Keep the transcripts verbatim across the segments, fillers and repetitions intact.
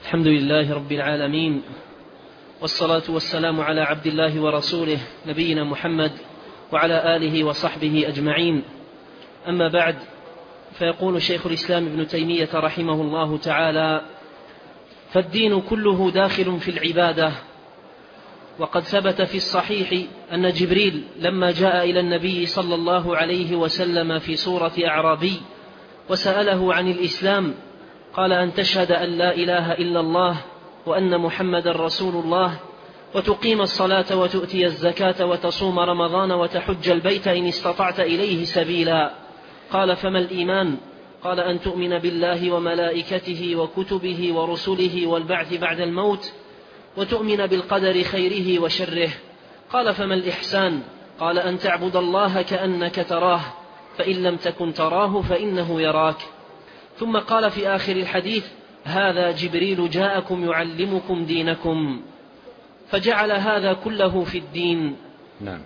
الحمد لله رب العالمين، والصلاة والسلام على عبد الله ورسوله نبينا محمد وعلى آله وصحبه أجمعين. أما بعد، فيقول شيخ الإسلام ابن تيمية رحمه الله تعالى: فالدين كله داخل في العبادة. وقد ثبت في الصحيح أن جبريل لما جاء إلى النبي صلى الله عليه وسلم في صورة أعرابي وسأله عن الإسلام قال: أن تشهد أن لا إله إلا الله وأن محمد رسول الله، وتقيم الصلاة وتؤتي الزكاة وتصوم رمضان وتحج البيت إن استطعت إليه سبيلا. قال: فما الإيمان؟ قال: أن تؤمن بالله وملائكته وكتبه ورسله والبعث بعد الموت، وتؤمن بالقدر خيره وشره. قال: فما الإحسان؟ قال: أن تعبد الله كأنك تراه، فإن لم تكن تراه فإنه يراك. ثم قال في آخر الحديث: هذا جبريل جاءكم يعلمكم دينكم. فجعل هذا كله في الدين. نعم.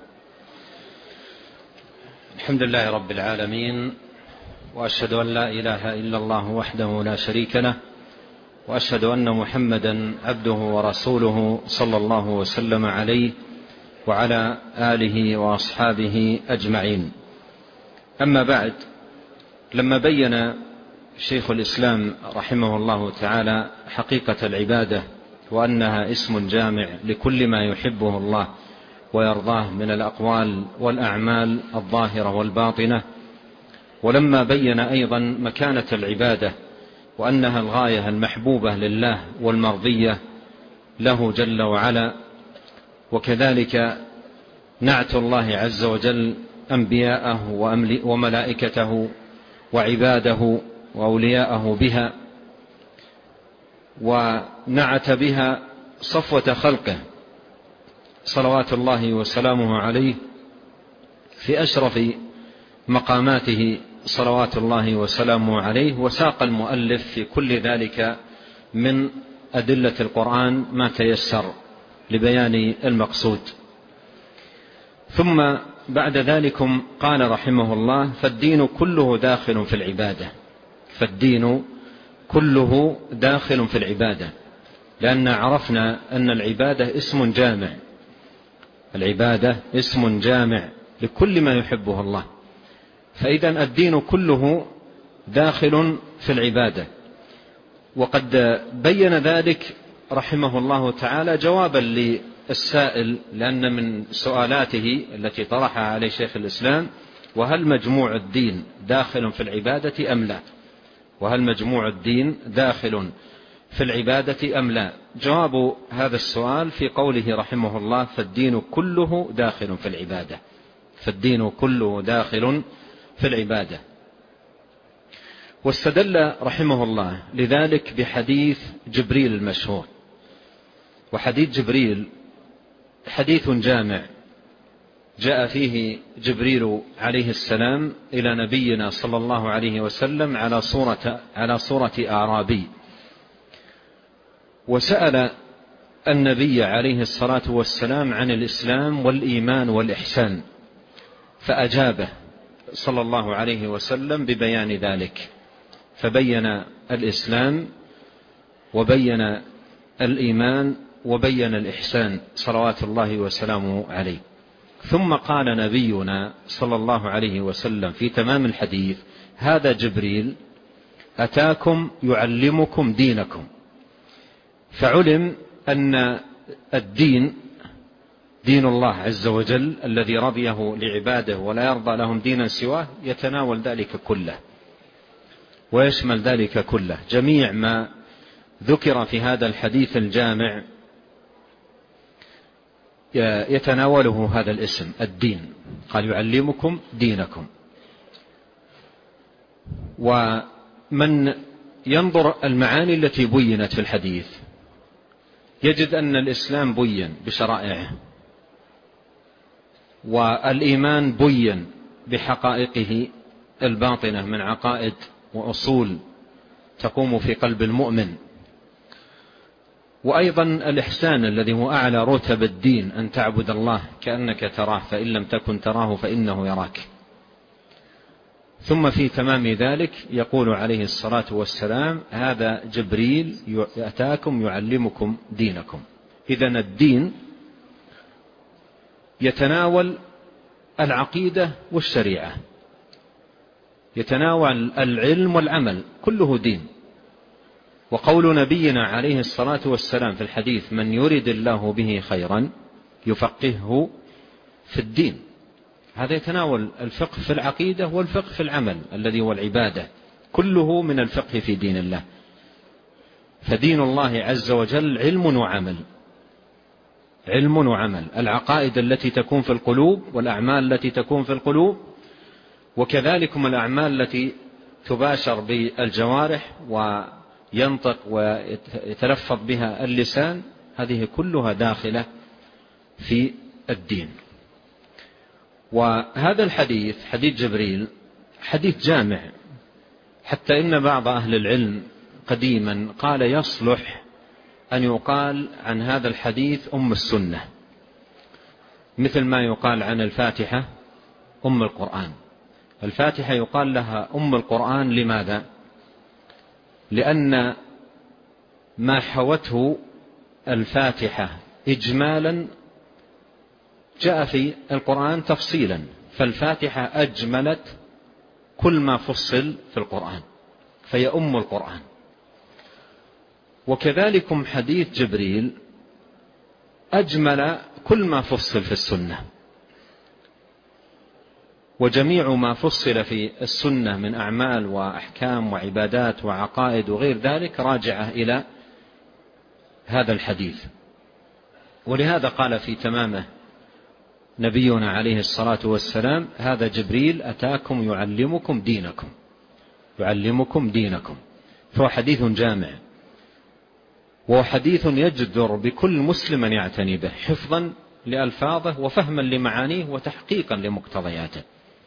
الحمد لله رب العالمين، وأشهد أن لا إله إلا الله وحده لا شريك له، وأشهد أن محمدا عبده ورسوله صلى الله وسلم عليه وعلى آله وأصحابه أجمعين. أما بعد، لما بين شيخ الإسلام رحمه الله تعالى حقيقة العبادة وأنها اسم جامع لكل ما يحبه الله ويرضاه من الأقوال والأعمال الظاهرة والباطنة، ولما بين أيضا مكانة العبادة وأنها الغاية المحبوبة لله والمرضية له جل وعلا، وكذلك نعت الله عز وجل أنبياءه وملائكته وعباده وأولياءه بها، ونعت بها صفوة خلقه صلوات الله وسلامه عليه في أشرف مقاماته صلوات الله وسلامه عليه. وساق المؤلف في كل ذلك من أدلة القرآن ما تيسر لبيان المقصود. ثم بعد ذلكم قال رحمه الله: فالدين كله داخل في العبادة. فالدين كله داخل في العبادة، لأن عرفنا أن العبادة اسم جامع. العبادة اسم جامع لكل ما يحبه الله، فإذا الدين كله داخل في العبادة. وقد بين ذلك رحمه الله تعالى جوابا للسائل، لأن من سؤالاته التي طرحها عليه شيخ الإسلام: وهل مجموع الدين داخل في العبادة أم لا؟ وهل مجموع الدين داخل في العبادة أم لا؟ جواب هذا السؤال في قوله رحمه الله: فالدين كله داخل في العبادة. فالدين كله داخل في العبادة. واستدل رحمه الله لذلك بحديث جبريل المشهور. وحديث جبريل حديث جامع جاء فيه جبريل عليه السلام إلى نبينا صلى الله عليه وسلم على صورة على صورة أعرابي، وسأل النبي عليه الصلاة والسلام عن الإسلام والإيمان والإحسان، فأجابه صلى الله عليه وسلم ببيان ذلك، فبين الإسلام وبين الإيمان وبين الإحسان صلوات الله وسلامه عليه. ثم قال نبينا صلى الله عليه وسلم في تمام الحديث: هذا جبريل أتاكم يعلمكم دينكم. فعلم أن الدين دين الله عز وجل الذي رضيه لعباده ولا يرضى لهم دينا سواه، يتناول ذلك كله ويشمل ذلك كله. جميع ما ذكر في هذا الحديث الجامع يتناوله هذا الاسم الدين. قال: يعلمكم دينكم. ومن ينظر المعاني التي بينت في الحديث يجد أن الإسلام بين بشرائعه، والإيمان بين بحقائقه الباطنة من عقائد وأصول تقوم في قلب المؤمن، وأيضا الإحسان الذي هو أعلى رتب الدين: أن تعبد الله كأنك تراه، فإن لم تكن تراه فإنه يراك. ثم في تمام ذلك يقول عليه الصلاة والسلام: هذا جبريل يأتاكم يعلمكم دينكم. إذن الدين يتناول العقيدة والشريعة، يتناول العلم والعمل، كله دين. وقول نبينا عليه الصلاة والسلام في الحديث: من يرد الله به خيرا يفقهه في الدين، هذا يتناول الفقه في العقيدة والفقه في العمل الذي هو العبادة، كله من الفقه في دين الله. فدين الله عز وجل علم وعمل، علم وعمل، العقائد التي تكون في القلوب والأعمال التي تكون في القلوب، وكذلك الأعمال التي تباشر بالجوارح وينطق ويتلفظ بها اللسان، هذه كلها داخلة في الدين. وهذا الحديث حديث جبريل حديث جامع، حتى إن بعض أهل العلم قديما قال يصلح أن يقال عن هذا الحديث أم السنة، مثل ما يقال عن الفاتحة أم القرآن. الفاتحة يقال لها أم القرآن، لماذا؟ لأن ما حوته الفاتحة إجمالا جاء في القرآن تفصيلا، فالفاتحة أجملت كل ما فصل في القرآن، فهي أم القرآن. وكذلك حديث جبريل أجمل كل ما فصل في السنة، وجميع ما فصل في السنة من أعمال وأحكام وعبادات وعقائد وغير ذلك راجعة إلى هذا الحديث. ولهذا قال في تمامه نبينا عليه الصلاة والسلام: هذا جبريل أتاكم يعلمكم دينكم، يعلمكم دينكم. فهو حديث جامع، وهو حديث يجدر بكل مسلم يعتني به، حفظا لألفاظه وفهما لمعانيه وتحقيقا لمقتضياته.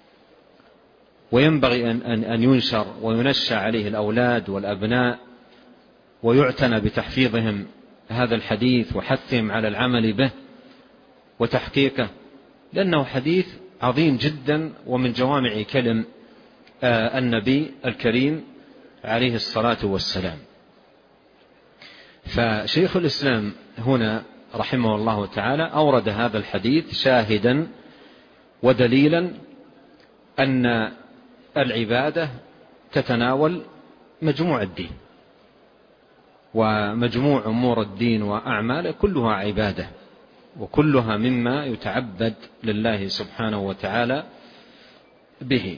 وينبغي أن ينشر وينشأ عليه الأولاد والأبناء، ويعتنى بتحفيظهم هذا الحديث وحثهم على العمل به وتحقيقه، لأنه حديث عظيم جدا ومن جوامع كلم النبي الكريم عليه الصلاة والسلام. فشيخ الإسلام هنا رحمه الله تعالى أورد هذا الحديث شاهدا ودليلا أن العبادة تتناول مجموع الدين، ومجموع أمور الدين وأعماله كلها عبادة، وكلها مما يتعبد لله سبحانه وتعالى به.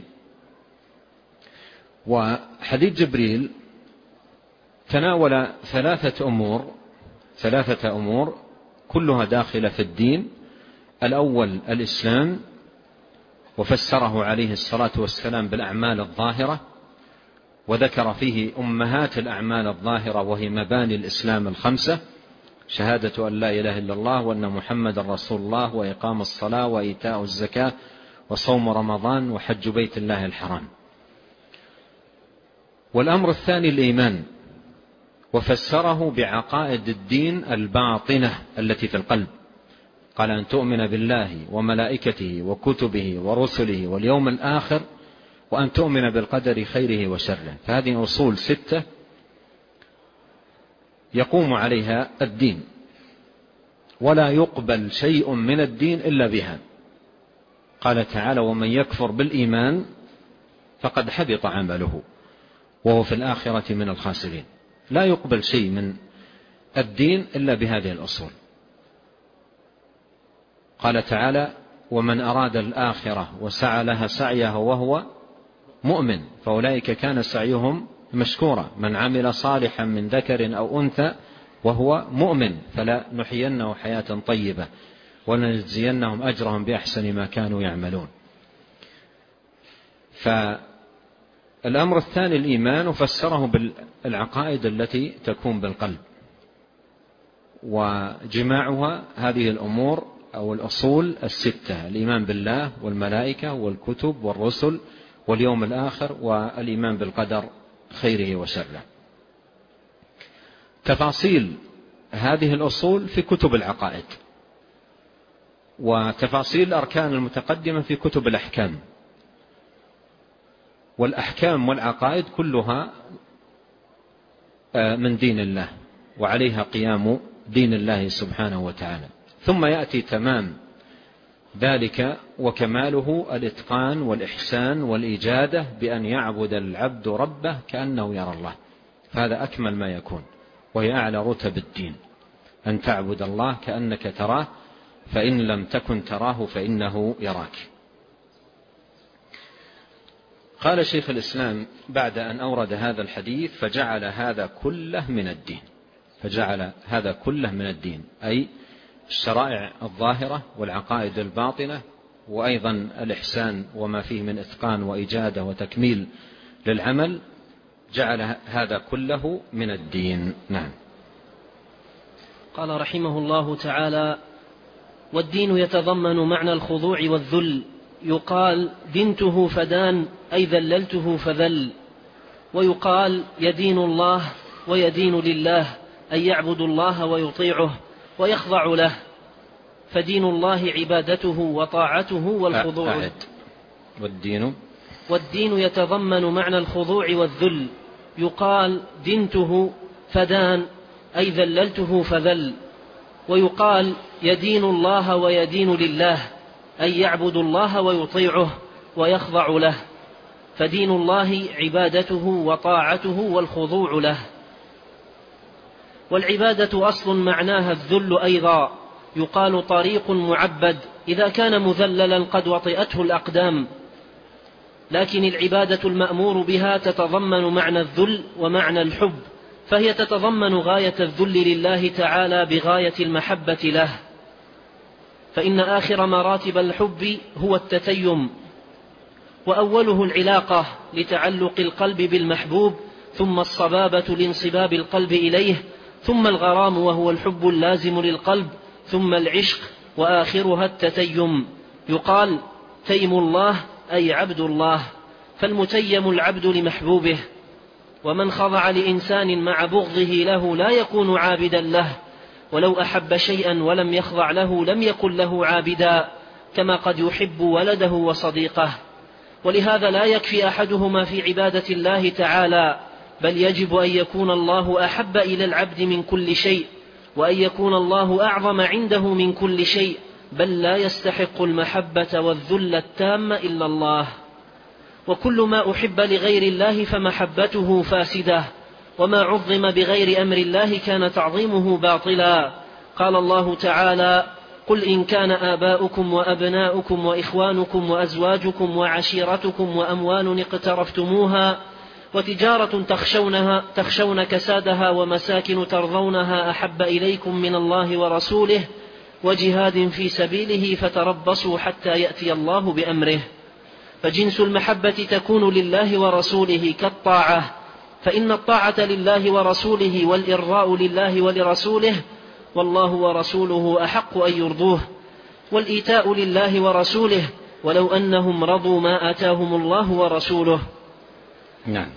وحديث جبريل تناول ثلاثة أمور ثلاثة أمور كلها داخلة في الدين. الأول الإسلام، وفسره عليه الصلاة والسلام بالأعمال الظاهرة، وذكر فيه أمهات الأعمال الظاهرة وهي مباني الإسلام الخمسة: شهادة أن لا إله إلا الله وأن محمد رسول الله، وإقام الصلاة، وإيتاء الزكاة، وصوم رمضان، وحج بيت الله الحرام. والأمر الثاني الإيمان، وفسره بعقائد الدين الباطنة التي في القلب، قال: أن تؤمن بالله وملائكته وكتبه ورسله واليوم الآخر، وأن تؤمن بالقدر خيره وشره. فهذه أصول ستة يقوم عليها الدين، ولا يقبل شيء من الدين إلا بها. قال تعالى: ومن يكفر بالإيمان فقد حبط عمله وهو في الآخرة من الخاسرين. لا يقبل شيء من الدين إلا بهذه الأصول. قال تعالى: ومن أراد الآخرة وسعى لها سعيها وهو مؤمن فأولئك كان سعيهم مشكورا، من عمل صالحا من ذكر أو أنثى وهو مؤمن فلا نحيينه حياة طيبة ولنجزينهم أجرهم بأحسن ما كانوا يعملون. فالأمر الثاني الإيمان، وفسره بالعقائد التي تكون بالقلب، وجماعها هذه الأمور أو الأصول الستة: الإيمان بالله والملائكة والكتب والرسل واليوم الآخر، والإيمان بالقدر خيره وشره. تفاصيل هذه الأصول في كتب العقائد، وتفاصيل الأركان المتقدمة في كتب الأحكام. والأحكام والعقائد كلها من دين الله، وعليها قيام دين الله سبحانه وتعالى. ثم يأتي تمام ذلك وكماله الإتقان والإحسان والإجادة بأن يعبد العبد ربه كأنه يرى الله، فهذا أكمل ما يكون، وهي أعلى رتب الدين، أن تعبد الله كأنك تراه، فإن لم تكن تراه فإنه يراك. قال شيخ الإسلام بعد أن أورد هذا الحديث: فجعل هذا كله من الدين. فجعل هذا كله من الدين، أي الشرائع الظاهرة والعقائد الباطنة، وأيضا الإحسان وما فيه من إتقان وإجادة وتكميل للعمل، جعل هذا كله من الدين. نعم. قال رحمه الله تعالى: والدين يتضمن معنى الخضوع والذل، يقال دنته فدان أي ذللته فذل، ويقال يدين الله ويدين لله أي يعبد الله ويطيعه ويخضع له، فدين الله عبادته وطاعته والخضوع. أعد. والدين والدين يتضمن معنى الخضوع والذل، يقال دنته فدان أي ذللته فذل، ويقال يدين الله ويدين لله أي يعبد الله ويطيعه ويخضع له، فدين الله عبادته وطاعته والخضوع له. والعبادة أصل معناها الذل أيضا، يقال طريق معبد إذا كان مذللا قد وطئته الأقدام، لكن العبادة المأمور بها تتضمن معنى الذل ومعنى الحب، فهي تتضمن غاية الذل لله تعالى بغاية المحبة له، فإن آخر مراتب الحب هو التتيم، وأوله العلاقة لتعلق القلب بالمحبوب، ثم الصبابة لانصباب القلب إليه، ثم الغرام وهو الحب اللازم للقلب، ثم العشق، وآخرها التتيم. يقال تيم الله أي عبد الله، فالمتيم العبد لمحبوبه، ومن خضع لإنسان مع بغضه له لا يكون عابدا له، ولو أحب شيئا ولم يخضع له لم يكن له عابدا، كما قد يحب ولده وصديقه. ولهذا لا يكفي أحدهما في عبادة الله تعالى، بل يجب أن يكون الله أحب إلى العبد من كل شيء، وأن يكون الله أعظم عنده من كل شيء، بل لا يستحق المحبة والذل التام إلا الله. وكل ما أحب لغير الله فمحبته فاسدة، وما عظم بغير أمر الله كان تعظيمه باطلا. قال الله تعالى: قل إن كان آباؤكم وأبناؤكم وإخوانكم وأزواجكم وعشيرتكم وأموال اقترفتموها وتجارة تخشونها تخشون كسادها ومساكن ترضونها أحب إليكم من الله ورسوله وجهاد في سبيله فتربصوا حتى يأتي الله بأمره. فجنس المحبة تكون لله ورسوله كالطاعة، فإن الطاعة لله ورسوله والإرضاء لله ولرسوله، والله ورسوله أحق أن يرضوه، والإيتاء لله ورسوله ولو أنهم رضوا ما آتاهم الله ورسوله. نعم.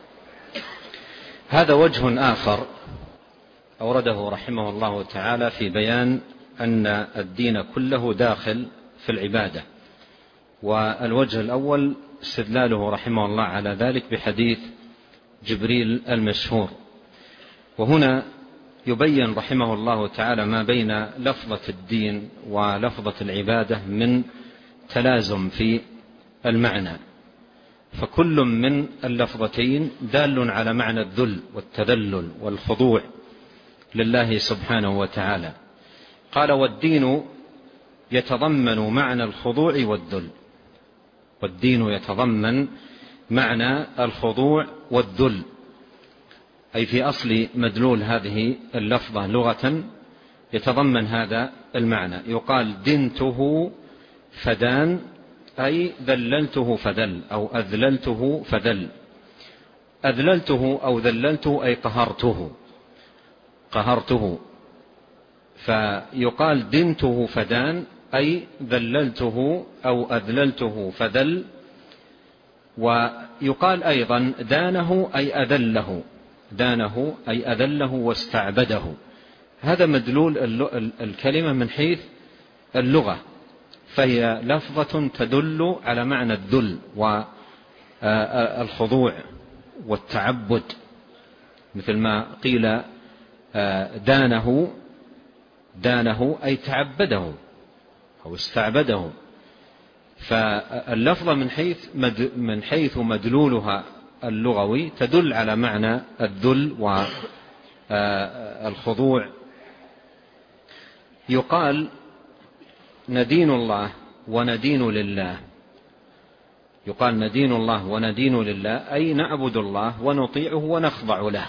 هذا وجه آخر أورده رحمه الله تعالى في بيان أن الدين كله داخل في العبادة. والوجه الأول استدلاله رحمه الله على ذلك بحديث جبريل المشهور. وهنا يبين رحمه الله تعالى ما بين لفظة الدين ولفظة العبادة من تلازم في المعنى، فكل من اللفظتين دال على معنى الذل والتذلل والخضوع لله سبحانه وتعالى. قال: والدين يتضمن معنى الخضوع والذل. والدين يتضمن معنى الخضوع والذل، أي في أصل مدلول هذه اللفظة لغة يتضمن هذا المعنى. يقال دنته فدان أي ذللته فذل، أو أذللته فذل. أذللته أو ذللته أي قهرته قهرته فيقال دنته فدان أي ذللته أو أذللته فذل. ويقال أيضا دانه أي أذله دانه أي أذله واستعبده. هذا مدلول الكلمة من حيث اللغة، فهي لفظة تدل على معنى الذل الخضوع والتعبد، مثل ما قيل دانه دانه أي تعبده أو استعبده. فاللفظة من حيث من حيث مدلولها اللغوي تدل على معنى الذل والخضوع. يقال ندين الله وندين لله، يقال ندين الله وندين لله أي نعبد الله ونطيعه ونخضع له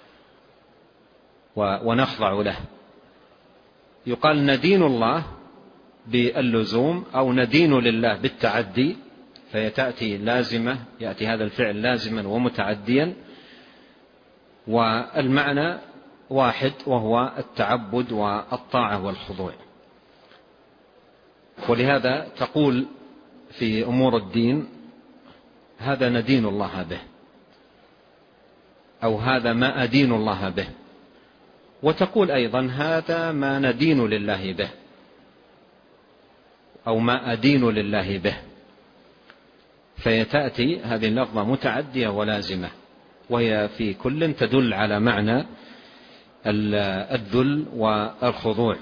ونخضع له. يقال ندين الله باللزوم أو ندين لله بالتعدي، فيتأتي لازمة، يأتي هذا الفعل لازما ومتعديا، والمعنى واحد وهو التعبد والطاعة والخضوع. ولهذا تقول في أمور الدين هذا ندين الله به، أو هذا ما أدين الله به، وتقول أيضا هذا ما ندين لله به أو ما أدين لله به، فيتأتي هذه اللفظة متعدية ولازمة، وهي في كل تدل على معنى الذل والخضوع.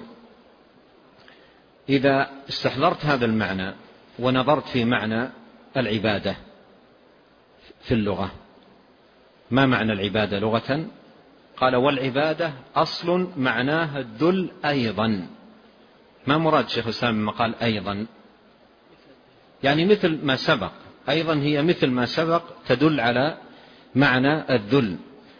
إذا استحضرت هذا المعنى ونظرت في معنى العبادة في اللغة، ما معنى العبادة لغة؟ قال والعبادة أصل معناها الذل أيضا. ما مراد شيخ الإسلام لما قال أيضا؟ يعني مثل ما سبق، أيضا هي مثل ما سبق تدل على معنى الذل،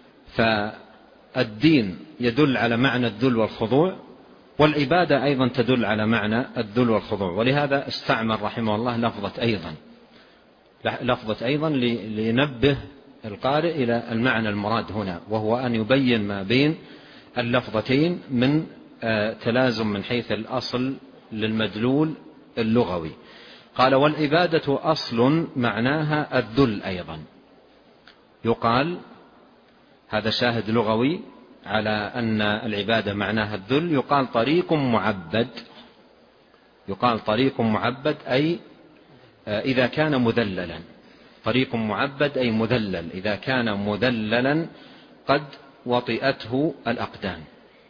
فالدين يدل على معنى الذل والخضوع، والعبادة أيضا تدل على معنى الذل والخضوع. ولهذا استعمل رحمه الله لفظة أيضا، لفظة أيضا لينبه القارئ إلى المعنى المراد هنا، وهو أن يبين ما بين اللفظتين من تلازم من حيث الأصل للمدلول اللغوي. قال والعبادة أصل معناها الذل أيضا. يقال هذا شاهد لغوي على أن العبادة معناها الذل. يقال طريق معبد، يقال طريق معبد أي إذا كان مذللا، طريق معبد أي مذلل، إذا كان مذللا قد وطئته الأقدام.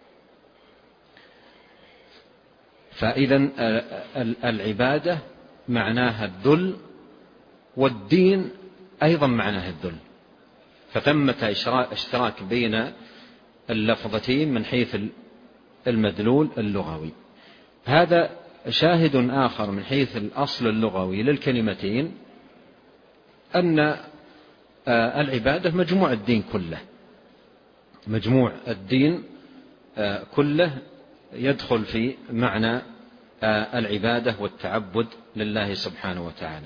فإذا العبادة معناها الذل، والدين أيضا معناها الذل، فثمة اشتراك بين اللفظتين من حيث المدلول اللغوي. هذا شاهد آخر من حيث الأصل اللغوي للكلمتين، أن العبادة مجموع الدين كله، مجموع الدين كله يدخل في معنى العبادة والتعبد لله سبحانه وتعالى.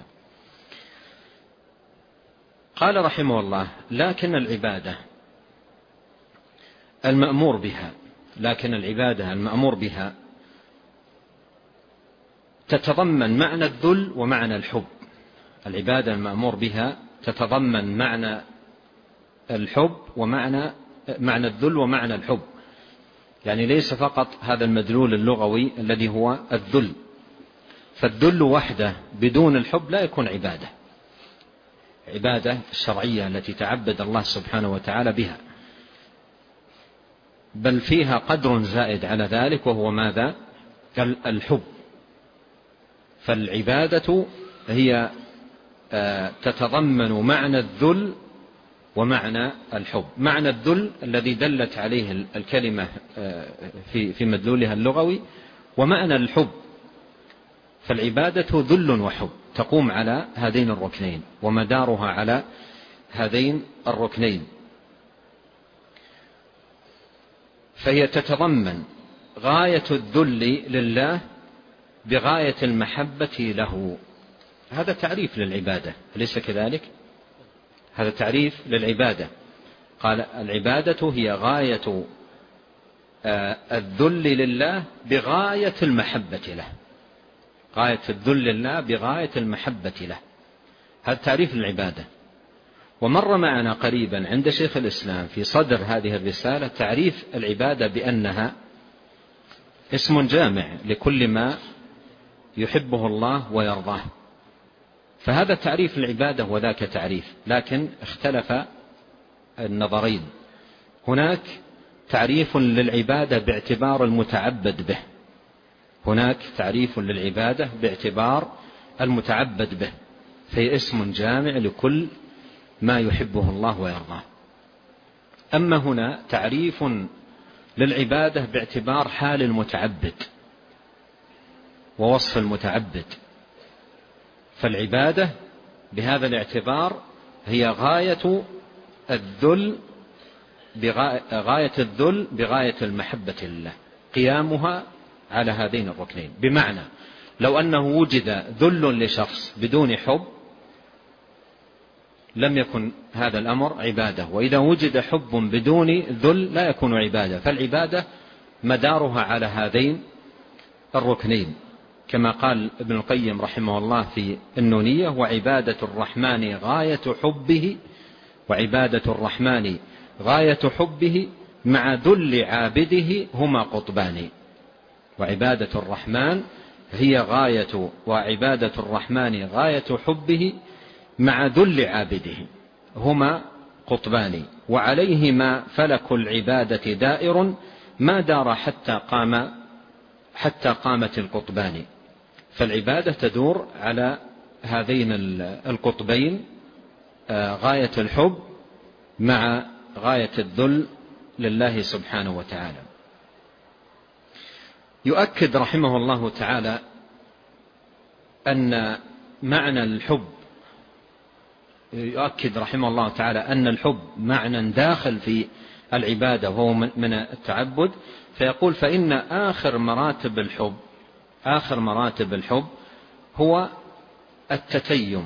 قال رحمه الله لكن العبادة المأمور بها، لكن العبادة المأمور بها تتضمن معنى الذل ومعنى الحب. العبادة المأمور بها تتضمن معنى الحب ومعنى معنى الذل ومعنى الحب، يعني ليس فقط هذا المدلول اللغوي الذي هو الذل، فالذل وحده بدون الحب لا يكون عبادة، عبادة الشرعية التي تعبد الله سبحانه وتعالى بها، بل فيها قدر زائد على ذلك وهو ماذا؟ الحب. فالعبادة هي تتضمن معنى الذل ومعنى الحب. معنى الذل الذي دلت عليه الكلمة في في مدلولها اللغوي، ومعنى الحب. فالعبادة ذل وحب تقوم على هذين الركنين ومدارها على هذين الركنين، فهي تتضمن غاية الذل لله بغاية المحبة له. هذا تعريف للعبادة، أليس كذلك؟ هذا تعريف للعبادة. قال العبادة هي غاية الذل لله بغاية المحبة له، غاية الذل لله بغاية المحبة له، هذا تعريف للعبادة. ومر معنا قريبا عند شيخ الإسلام في صدر هذه الرسالة تعريف العبادة بأنها اسم جامع لكل ما يحبه الله ويرضاه، فهذا تعريف العبادة وذاك تعريف، لكن اختلف النظرين. هناك تعريف للعبادة باعتبار المتعبد به، هناك تعريف للعبادة باعتبار المتعبد به، فهي اسم جامع لكل ما يحبه الله ويرضاه. أما هنا تعريف للعبادة باعتبار حال المتعبد ووصف المتعبد، فالعبادة بهذا الاعتبار هي غاية الذل بغاية الذل بغاية المحبة لله، قيامها على هذين الركنين. بمعنى لو أنه وجد ذل لشخص بدون حب لم يكن هذا الأمر عبادة، وإذا وجد حب بدون ذل لا يكون عبادة. فالعبادة مدارها على هذين الركنين، كما قال ابن القيم رحمه الله في النونية: وعبادة الرحمن غاية حبه وعبادة الرحمن غاية حبه مع ذل عابده هما قطبان. وعبادة الرحمن هي غاية وعبادة الرحمن غاية حبه مع ذل عابده هما قطبان، وعليهما فلك العبادة دائر ما دار حتى قام حتى قامت القطبان. فالعبادة تدور على هذين القطبين، غاية الحب مع غاية الذل لله سبحانه وتعالى. يؤكد رحمه الله تعالى أن معنى الحب يؤكد رحمه الله تعالى أن الحب معنى داخل في العبادة وهو من التعبد، فيقول: فإن آخر مراتب الحب آخر مراتب الحب هو التتيم،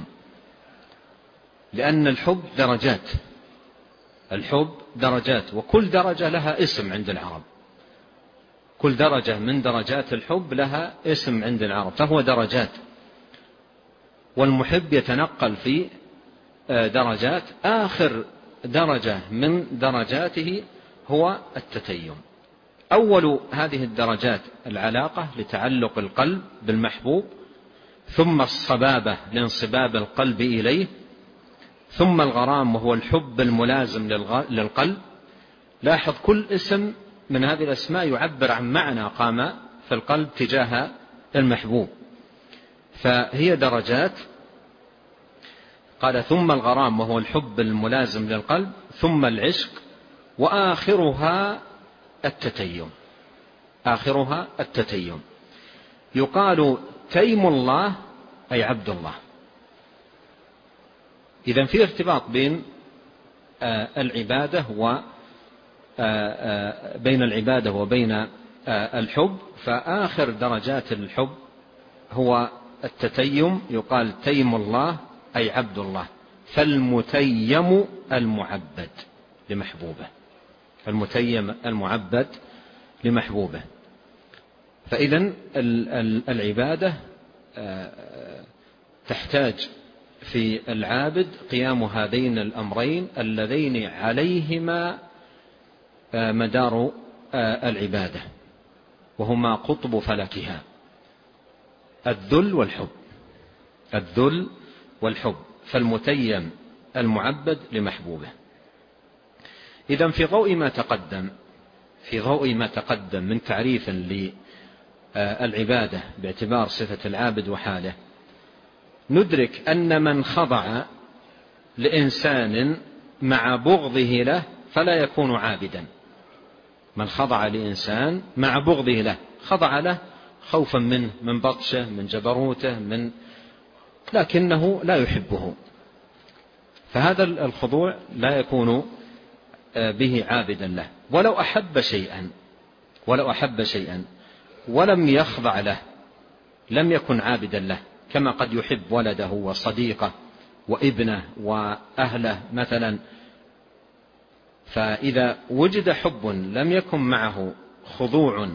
لأن الحب درجات، الحب درجات، وكل درجة لها اسم عند العرب، كل درجة من درجات الحب لها اسم عند العرب، فهو درجات، والمحب يتنقل في درجات. آخر درجة من درجاته هو التتيم. أول هذه الدرجات العلاقة لتعلق القلب بالمحبوب، ثم الصبابة لانصباب القلب إليه، ثم الغرام وهو الحب الملازم للقلب. لاحظ كل اسم من هذه الأسماء يعبر عن معنى قام في القلب تجاه المحبوب، فهي درجات. قال: ثم الغرام وهو الحب الملازم للقلب، ثم العشق، وآخرها التتيم، آخرها التتيم. يقال تيم الله أي عبد الله. إذن في ارتباط بين العبادة و بين العبادة وبين الحب، فآخر درجات الحب هو التتيم. يقال تيم الله أي عبد الله، فالمتيم المعبد لمحبوبه، المتيم المعبد لمحبوبه. فإذن العبادة تحتاج في العابد قيام هذين الأمرين اللذين عليهما مدار العبادة، وهما قطب فلكها: الذل والحب، الذل والحب، فالمتيم المعبد لمحبوبه. إذن في ضوء ما تقدم في ضوء ما تقدم من تعريف للعبادة باعتبار صفة العابد وحاله، ندرك أن من خضع لإنسان مع بغضه له فلا يكون عابدا. من خضع لإنسان مع بغضه له، خضع له خوفا منه، من بطشه، من جبروته، من لكنه لا يحبه، فهذا الخضوع لا يكون به عابدا له. ولو أحب شيئا ولو أحب شيئا ولم يخضع له لم يكن عابدا له، كما قد يحب ولده وصديقه وابنه وأهله مثلا. فإذا وجد حب لم يكن معه خضوع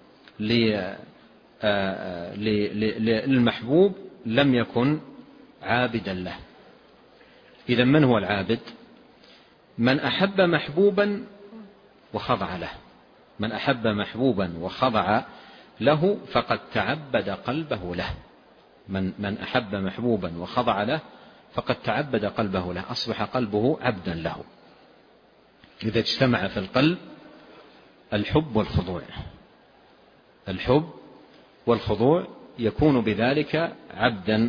للمحبوب لم يكن عابدا له. إذا من هو العابد؟ من أحب محبوبا وخضع له، من أحب محبوبا وخضع له فقد تعبد قلبه له. من, من أحب محبوبا وخضع له فقد تعبد قلبه له، أصبح قلبه عبدا له. إذا اجتمع في القلب الحب والخضوع، الحب والخضوع يكون بذلك عبدا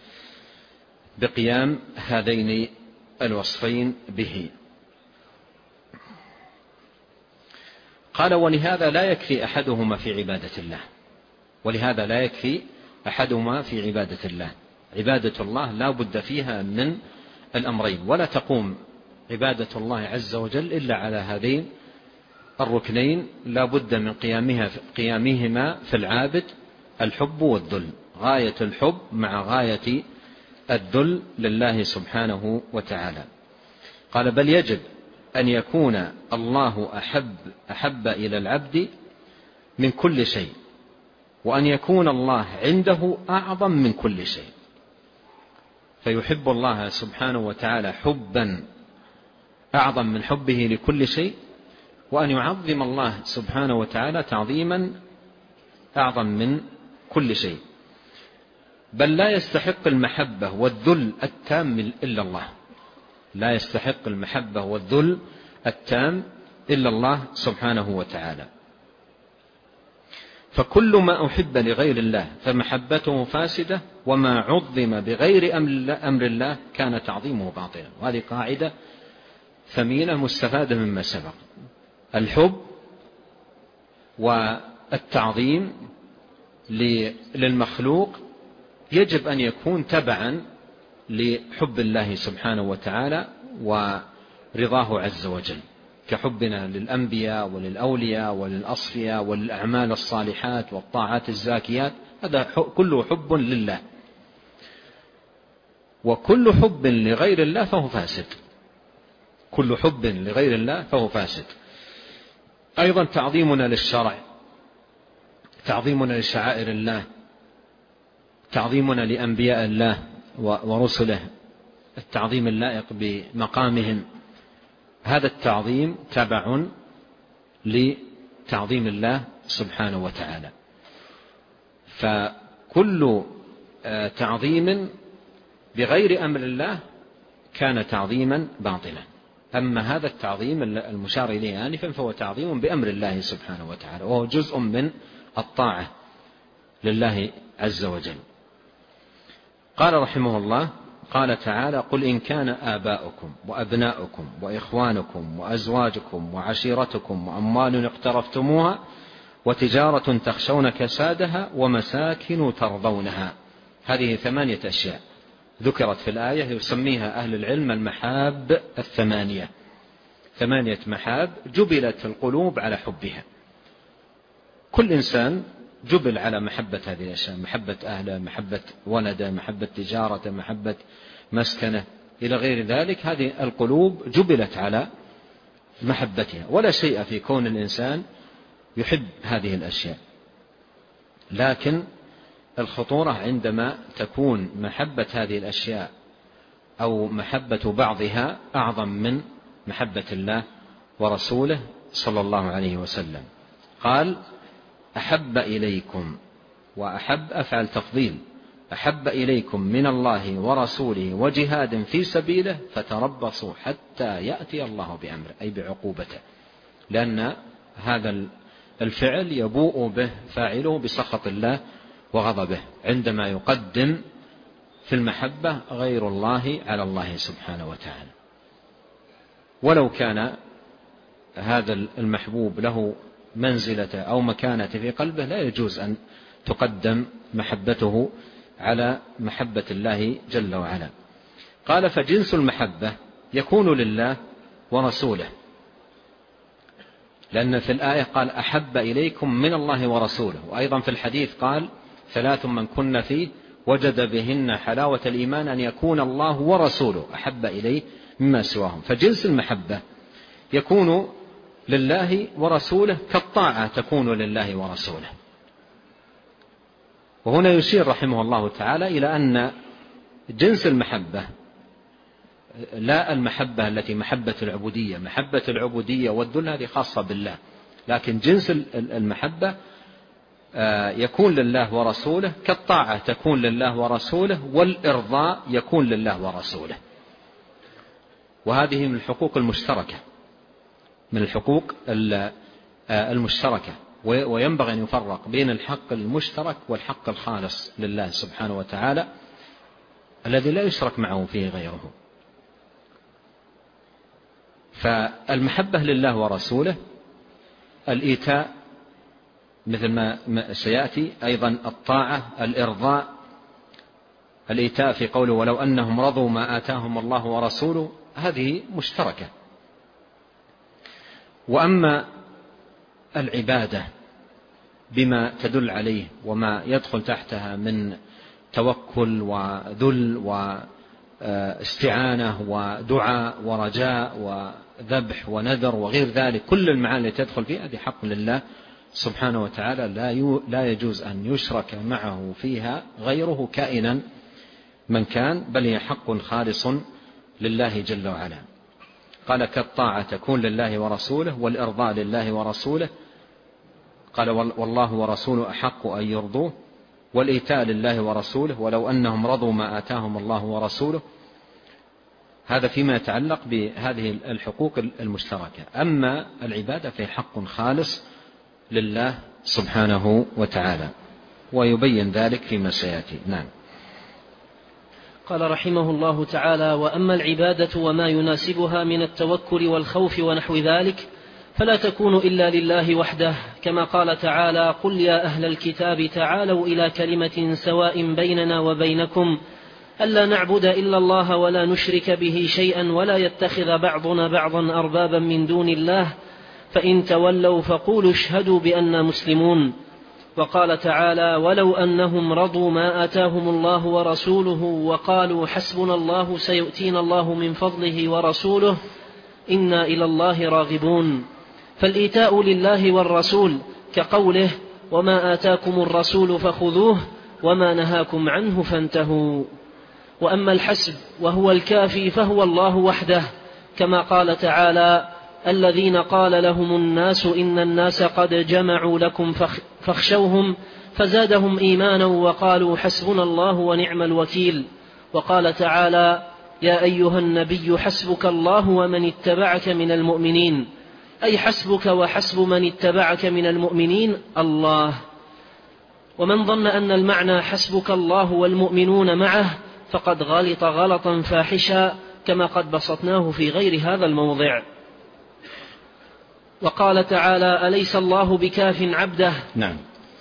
بقيام هذين الوصفين به. قال ولهذا لا يكفي أحدهما في عبادة الله، ولهذا لا يكفي أحدهما في عبادة الله. عبادة الله لا بد فيها من الأمرين، ولا تقوم عبادة الله عز وجل إلا على هذين الركنين لا بد من قيامها قيامهما في العابد، الحب والذل، غاية الحب مع غاية الذل لله سبحانه وتعالى. قال بل يجب أن يكون الله أحب, أحب إلى العبد من كل شيء، وأن يكون الله عنده أعظم من كل شيء، فيحب الله سبحانه وتعالى حبا أعظم من حبه لكل شيء، وأن يعظم الله سبحانه وتعالى تعظيما أعظم من كل شيء. بل لا يستحق المحبة والذل التام إلا الله، لا يستحق المحبة والذل التام إلا الله سبحانه وتعالى. فكل ما أحب لغير الله فمحبته فاسدة، وما عظم بغير أمر الله كان تعظيمه باطلا. وهذه قاعدة ثمينة مستفادة مما سبق. الحب والتعظيم للمخلوق يجب أن يكون تبعا لحب الله سبحانه وتعالى ورضاه عز وجل، كحبنا للأنبياء وللأولياء وللأصفياء وللأعمال الصالحات والطاعات الزاكيات، هذا كله حب لله. وكل حب لغير الله فهو فاسد، كل حب لغير الله فهو فاسد. أيضا تعظيمنا للشرع، تعظيمنا لشعائر الله، تعظيمنا لأنبياء الله ورسله، التعظيم اللائق بمقامهم، هذا التعظيم تبع لتعظيم الله سبحانه وتعالى. فكل تعظيم بغير أمر الله كان تعظيما باطلا. أما هذا التعظيم المشار إليه آنفا فهو تعظيم بأمر الله سبحانه وتعالى، وهو جزء من الطاعة لله عز وجل. قال رحمه الله قال تعالى قل إن كان آباؤكم وأبناؤكم وإخوانكم وأزواجكم وعشيرتكم وأموال اقترفتموها وتجارة تخشون كسادها ومساكن ترضونها. هذه ثمانية أشياء ذكرت في الآية يسميها أهل العلم المحاب الثمانية، ثمانية محاب جبلت القلوب على حبها. كل إنسان جبل على محبة هذه الأشياء، محبة أهله، محبة ولده، محبة تجارة، محبة مسكنة إلى غير ذلك. هذه القلوب جبلت على محبتها، ولا شيء في كون الإنسان يحب هذه الأشياء، لكن الخطورة عندما تكون محبة هذه الأشياء أو محبة بعضها أعظم من محبة الله ورسوله صلى الله عليه وسلم. قال أحب إليكم، وأحب أفعل تفضيل، أحب إليكم من الله ورسوله وجهاد في سبيله فتربصوا حتى يأتي الله بأمره، أي بعقوبته، لأن هذا الفعل يبوء به فاعله بسخط الله وغضبه عندما يقدم في المحبة غير الله على الله سبحانه وتعالى. ولو كان هذا المحبوب له منزلة أو مكانة في قلبه لا يجوز أن تقدم محبته على محبة الله جل وعلا. قال فجنس المحبة يكون لله ورسوله، لأن في الآية قال أحب إليكم من الله ورسوله، وأيضا في الحديث قال ثلاث من كن فيه وجد بهن حلاوة الإيمان أن يكون الله ورسوله أحب إليه مما سواهم. فجنس المحبة يكون لله ورسوله كالطاعة تكون لله ورسوله. وهنا يشير رحمه الله تعالى إلى أن جنس المحبة لا المحبة التي محبة العبودية، محبة العبودية والذل هذه خاصة بالله، لكن جنس المحبة يكون لله ورسوله، كالطاعة تكون لله ورسوله، والإرضاء يكون لله ورسوله. وهذه من الحقوق المشتركة، من الحقوق المشتركة، وينبغي أن يفرق بين الحق المشترك والحق الخالص لله سبحانه وتعالى الذي لا يشرك معه فيه غيره. فالمحبة لله ورسوله الإيتاء مثل ما سيأتي، أيضا الطاعة، الإرضاء، الإيتاء في قوله ولو أنهم رضوا ما آتاهم الله ورسوله، هذه مشتركة. وأما العبادة بما تدل عليه وما يدخل تحتها من توكل وذل واستعانة ودعاء ورجاء وذبح ونذر وغير ذلك، كل المعاني التي تدخل فيها هذه حق لله سبحانه وتعالى، لا يجوز أن يشرك معه فيها غيره كائنا من كان، بل هي حق خالص لله جل وعلا. قال كالطاعة تكون لله ورسوله، والإرضاء لله ورسوله، قال والله ورسوله أحق أن يرضوه، والإيتاء لله ورسوله ولو أنهم رضوا ما آتاهم الله ورسوله. هذا فيما يتعلق بهذه الحقوق المشتركة. أما العبادة فهي حق خالص لله سبحانه وتعالى، ويبين ذلك فيما سيأتي. نعم. قال رحمه الله تعالى: وأما العبادة وما يناسبها من التوكل والخوف ونحو ذلك فلا تكون إلا لله وحده، كما قال تعالى: قل يا أهل الكتاب تعالوا إلى كلمة سواء بيننا وبينكم ألا نعبد إلا الله ولا نشرك به شيئا ولا يتخذ بعضنا بعضا أربابا من دون الله فإن تولوا فقولوا اشهدوا بأننا مسلمون. وقال تعالى: ولو أنهم رضوا ما آتاهم الله ورسوله وقالوا حسبنا الله سيؤتينا الله من فضله ورسوله إنا إلى الله راغبون. فالإيتاء لله والرسول كقوله: وما آتاكم الرسول فخذوه وما نهاكم عنه فانتهوا. وأما الحسب وهو الكافي فهو الله وحده، كما قال تعالى: الذين قال لهم الناس إن الناس قد جمعوا لكم فاخشوهم فزادهم إيمانا وقالوا حسبنا الله ونعم الوكيل. وقال تعالى: يا أيها النبي حسبك الله ومن اتبعك من المؤمنين، أي حسبك وحسب من اتبعك من المؤمنين الله. ومن ظن أن المعنى حسبك الله والمؤمنون معه فقد غلط غلطا فاحشا، كما قد بسطناه في غير هذا الموضع. وقال تعالى: أليس الله بكاف عبده. نعم.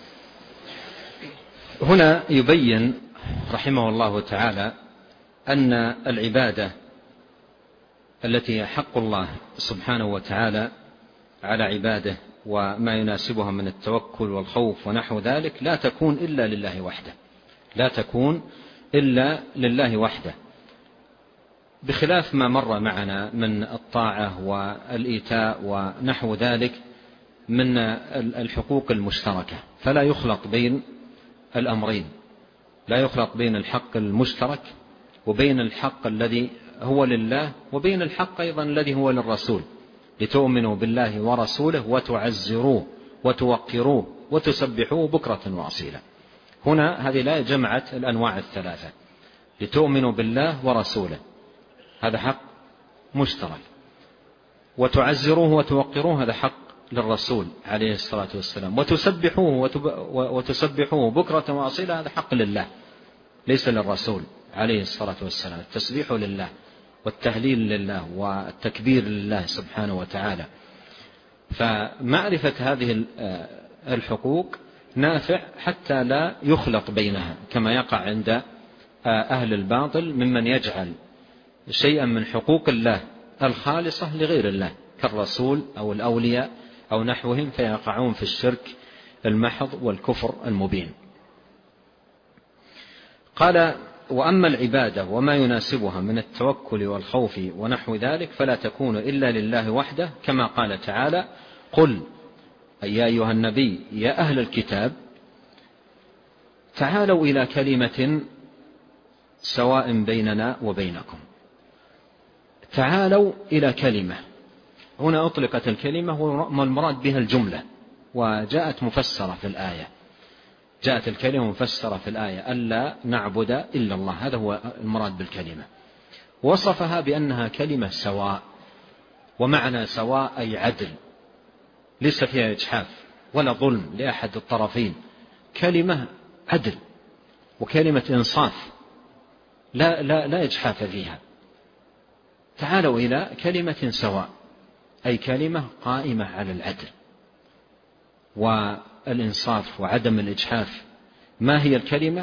هنا يبين رحمه الله تعالى أن العبادة التي هي حق الله سبحانه وتعالى على عباده وما يناسبها من التوكل والخوف ونحو ذلك لا تكون إلا لله وحده، لا تكون إلا لله وحده، بخلاف ما مر معنا من الطاعة والإيتاء ونحو ذلك من الحقوق المشتركة، فلا يخلط بين الأمرين، لا يخلط بين الحق المشترك وبين الحق الذي هو لله وبين الحق أيضا الذي هو للرسول، لتؤمنوا بالله ورسوله وتعزروه وتوقروه وتسبحوه بكرة وأصيلا. هنا هذه الآية جمعت الأنواع الثلاثة، لتؤمنوا بالله ورسوله هذا حق مشترك، وتعزروه وتوقروه هذا حق للرسول عليه الصلاة والسلام، وتسبحوه وتسبحوه بكرة وأصيلا هذا حق لله ليس للرسول عليه الصلاة والسلام. التسبيح لله والتهليل لله والتكبير لله سبحانه وتعالى. فمعرفة هذه الحقوق نافع حتى لا يخلط بينها، كما يقع عند أهل الباطل ممن يجعل شيئا من حقوق الله الخالصة لغير الله كالرسول أو الأولياء أو نحوهم، فيقعون في الشرك المحض والكفر المبين. قال: وأما العبادة وما يناسبها من التوكل والخوف ونحو ذلك فلا تكون إلا لله وحده، كما قال تعالى: قل يا أيها النبي يا أهل الكتاب تعالوا إلى كلمة سواء بيننا وبينكم. تعالوا إلى كلمة، هنا أطلقت الكلمة والمراد بها الجملة، وجاءت مفسرة في الآية، جاءت الكلمة مفسرة في الآية ألا نعبد إلا الله، هذا هو المراد بالكلمة. وصفها بأنها كلمة سواء، ومعنى سواء أي عدل، ليس فيها إجحاف ولا ظلم لأحد الطرفين، كلمة عدل وكلمة إنصاف لا, لا, لا إجحاف فيها. تعالوا إلى كلمة سواء، أي كلمة قائمة على العدل والإنصاف وعدم الإجحاف. ما هي الكلمة؟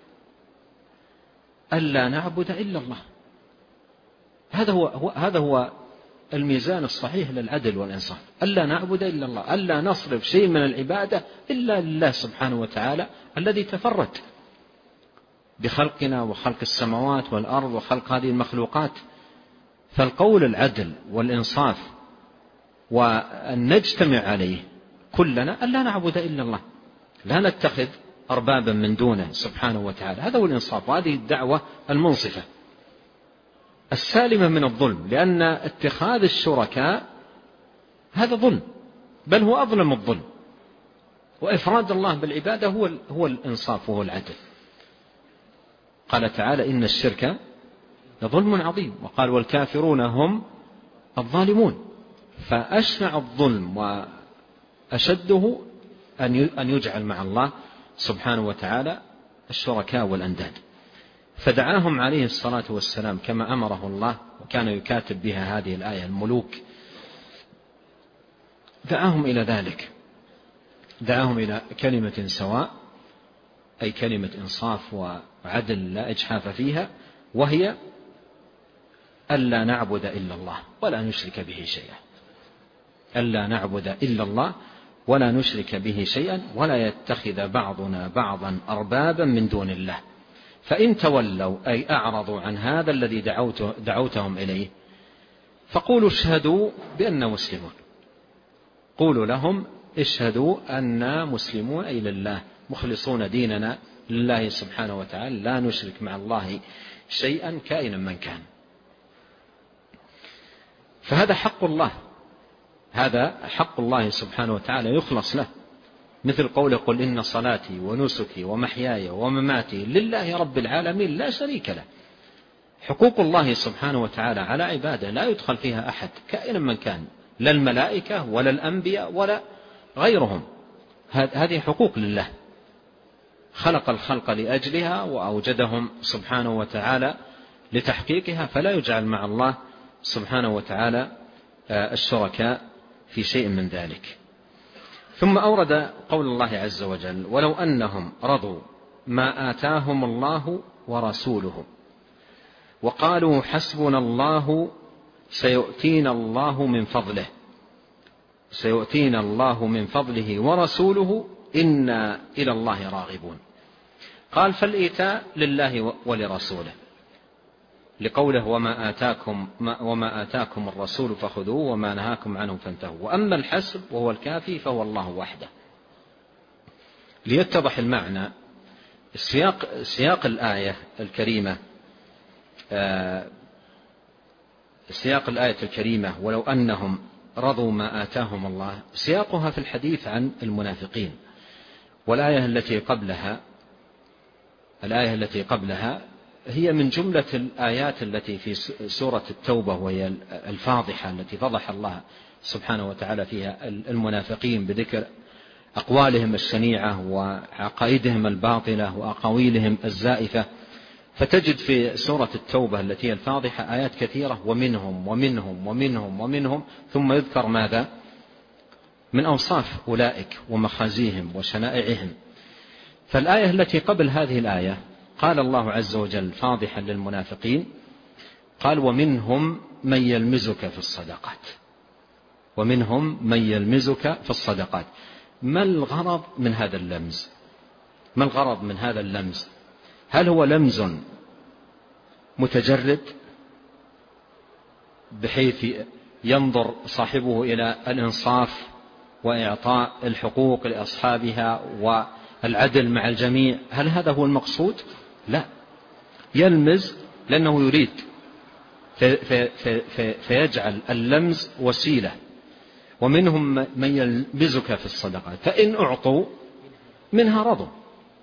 ألا نعبد إلا الله. هذا هو, هذا هو الميزان الصحيح للعدل والإنصاف، ألا نعبد إلا الله، ألا نصرف شيء من العبادة إلا لله سبحانه وتعالى الذي تفرد بخلقنا وخلق السماوات والأرض وخلق هذه المخلوقات. فالقول العدل والإنصاف وأن نجتمع عليه كلنا ألا نعبد إلا الله، لا نتخذ أربابا من دونه سبحانه وتعالى، هذا هو الإنصاف، وهذه الدعوة المنصفة السالمة من الظلم، لأن اتخاذ الشركاء هذا ظلم، بل هو أظلم الظلم، وإفراد الله بالعبادة هو هو الإنصاف وهو العدل. قال تعالى إن الشرك لظلم عظيم، وقال والكافرون هم الظالمون. فأشنع الظلم وأشده أن يجعل مع الله سبحانه وتعالى الشركاء والأنداد. فدعاهم عليه الصلاة والسلام كما أمره الله، وكان يكاتب بها هذه الآية الملوك، دعاهم إلى ذلك، دعاهم إلى كلمة سواء، أي كلمة إنصاف وعدل لا إجحاف فيها، وهي ألا نعبد إلا الله ولا نشرك به شيئا، ألا نعبد إلا الله ولا نشرك به شيئا، ولا يتخذ بعضنا بعضا أربابا من دون الله. فإن تولوا أي أعرضوا عن هذا الذي دعوته دعوتهم إليه فقولوا اشهدوا بأننا مسلمون، قولوا لهم اشهدوا أننا مسلمون أي لله، مخلصون ديننا لله سبحانه وتعالى، لا نشرك مع الله شيئا كائنا من كان. فهذا حق الله، هذا حق الله سبحانه وتعالى يخلص له، مثل قوله قل إن صلاتي ونسكي ومحياي ومماتي لله رب العالمين لا شريك له. حقوق الله سبحانه وتعالى على عباده لا يدخل فيها أحد كائنا من كان، لا الملائكة ولا الأنبياء ولا غيرهم، هذه حقوق لله، خلق الخلق لأجلها وأوجدهم سبحانه وتعالى لتحقيقها، فلا يجعل مع الله سبحانه وتعالى الشركاء في شيء من ذلك. ثم أورد قول الله عز وجل ولو أنهم رضوا ما آتاهم الله ورسوله وقالوا حسبنا الله سيؤتينا الله من فضله سيؤتينا الله من فضله ورسوله إنا إلى الله راغبون. قال فالإيتاء لله ولرسوله لقوله وما آتاكم, وما آتاكم الرسول فخذوه وما نهاكم عنه فانتهوا، وأما الحسب وهو الكافي فهو الله وحده. ليتضح المعنى، سياق, سياق الآية الكريمة سياق الآية الكريمة ولو أنهم رضوا ما آتاهم الله، سياقها في الحديث عن المنافقين، والآية التي قبلها الآية التي قبلها هي من جملة الآيات التي في سورة التوبة، وهي الفاضحة التي فضح الله سبحانه وتعالى فيها المنافقين بذكر أقوالهم الشنيعة وعقائدهم الباطلة وأقاويلهم الزائفة. فتجد في سورة التوبة التي هي الفاضحة آيات كثيرة ومنهم ومنهم ومنهم ومنهم، ثم يذكر ماذا؟ من أوصاف أولئك ومخازيهم وشنائعهم. فالآية التي قبل هذه الآية قال الله عز وجل فاضحا للمنافقين، قال ومنهم من يلمزك في الصدقات، ومنهم من يلمزك في الصدقات. ما الغرض من هذا اللمز؟ ما الغرض من هذا اللمز؟ هل هو لمز متجرد بحيث ينظر صاحبه إلى الإنصاف وإعطاء الحقوق لأصحابها والعدل مع الجميع؟ هل هذا هو المقصود؟ لا، يلمز لأنه يريد في في في فيجعل اللمز وسيلة. ومنهم من يلمزك في الصدقات فإن أعطوا منها رضوا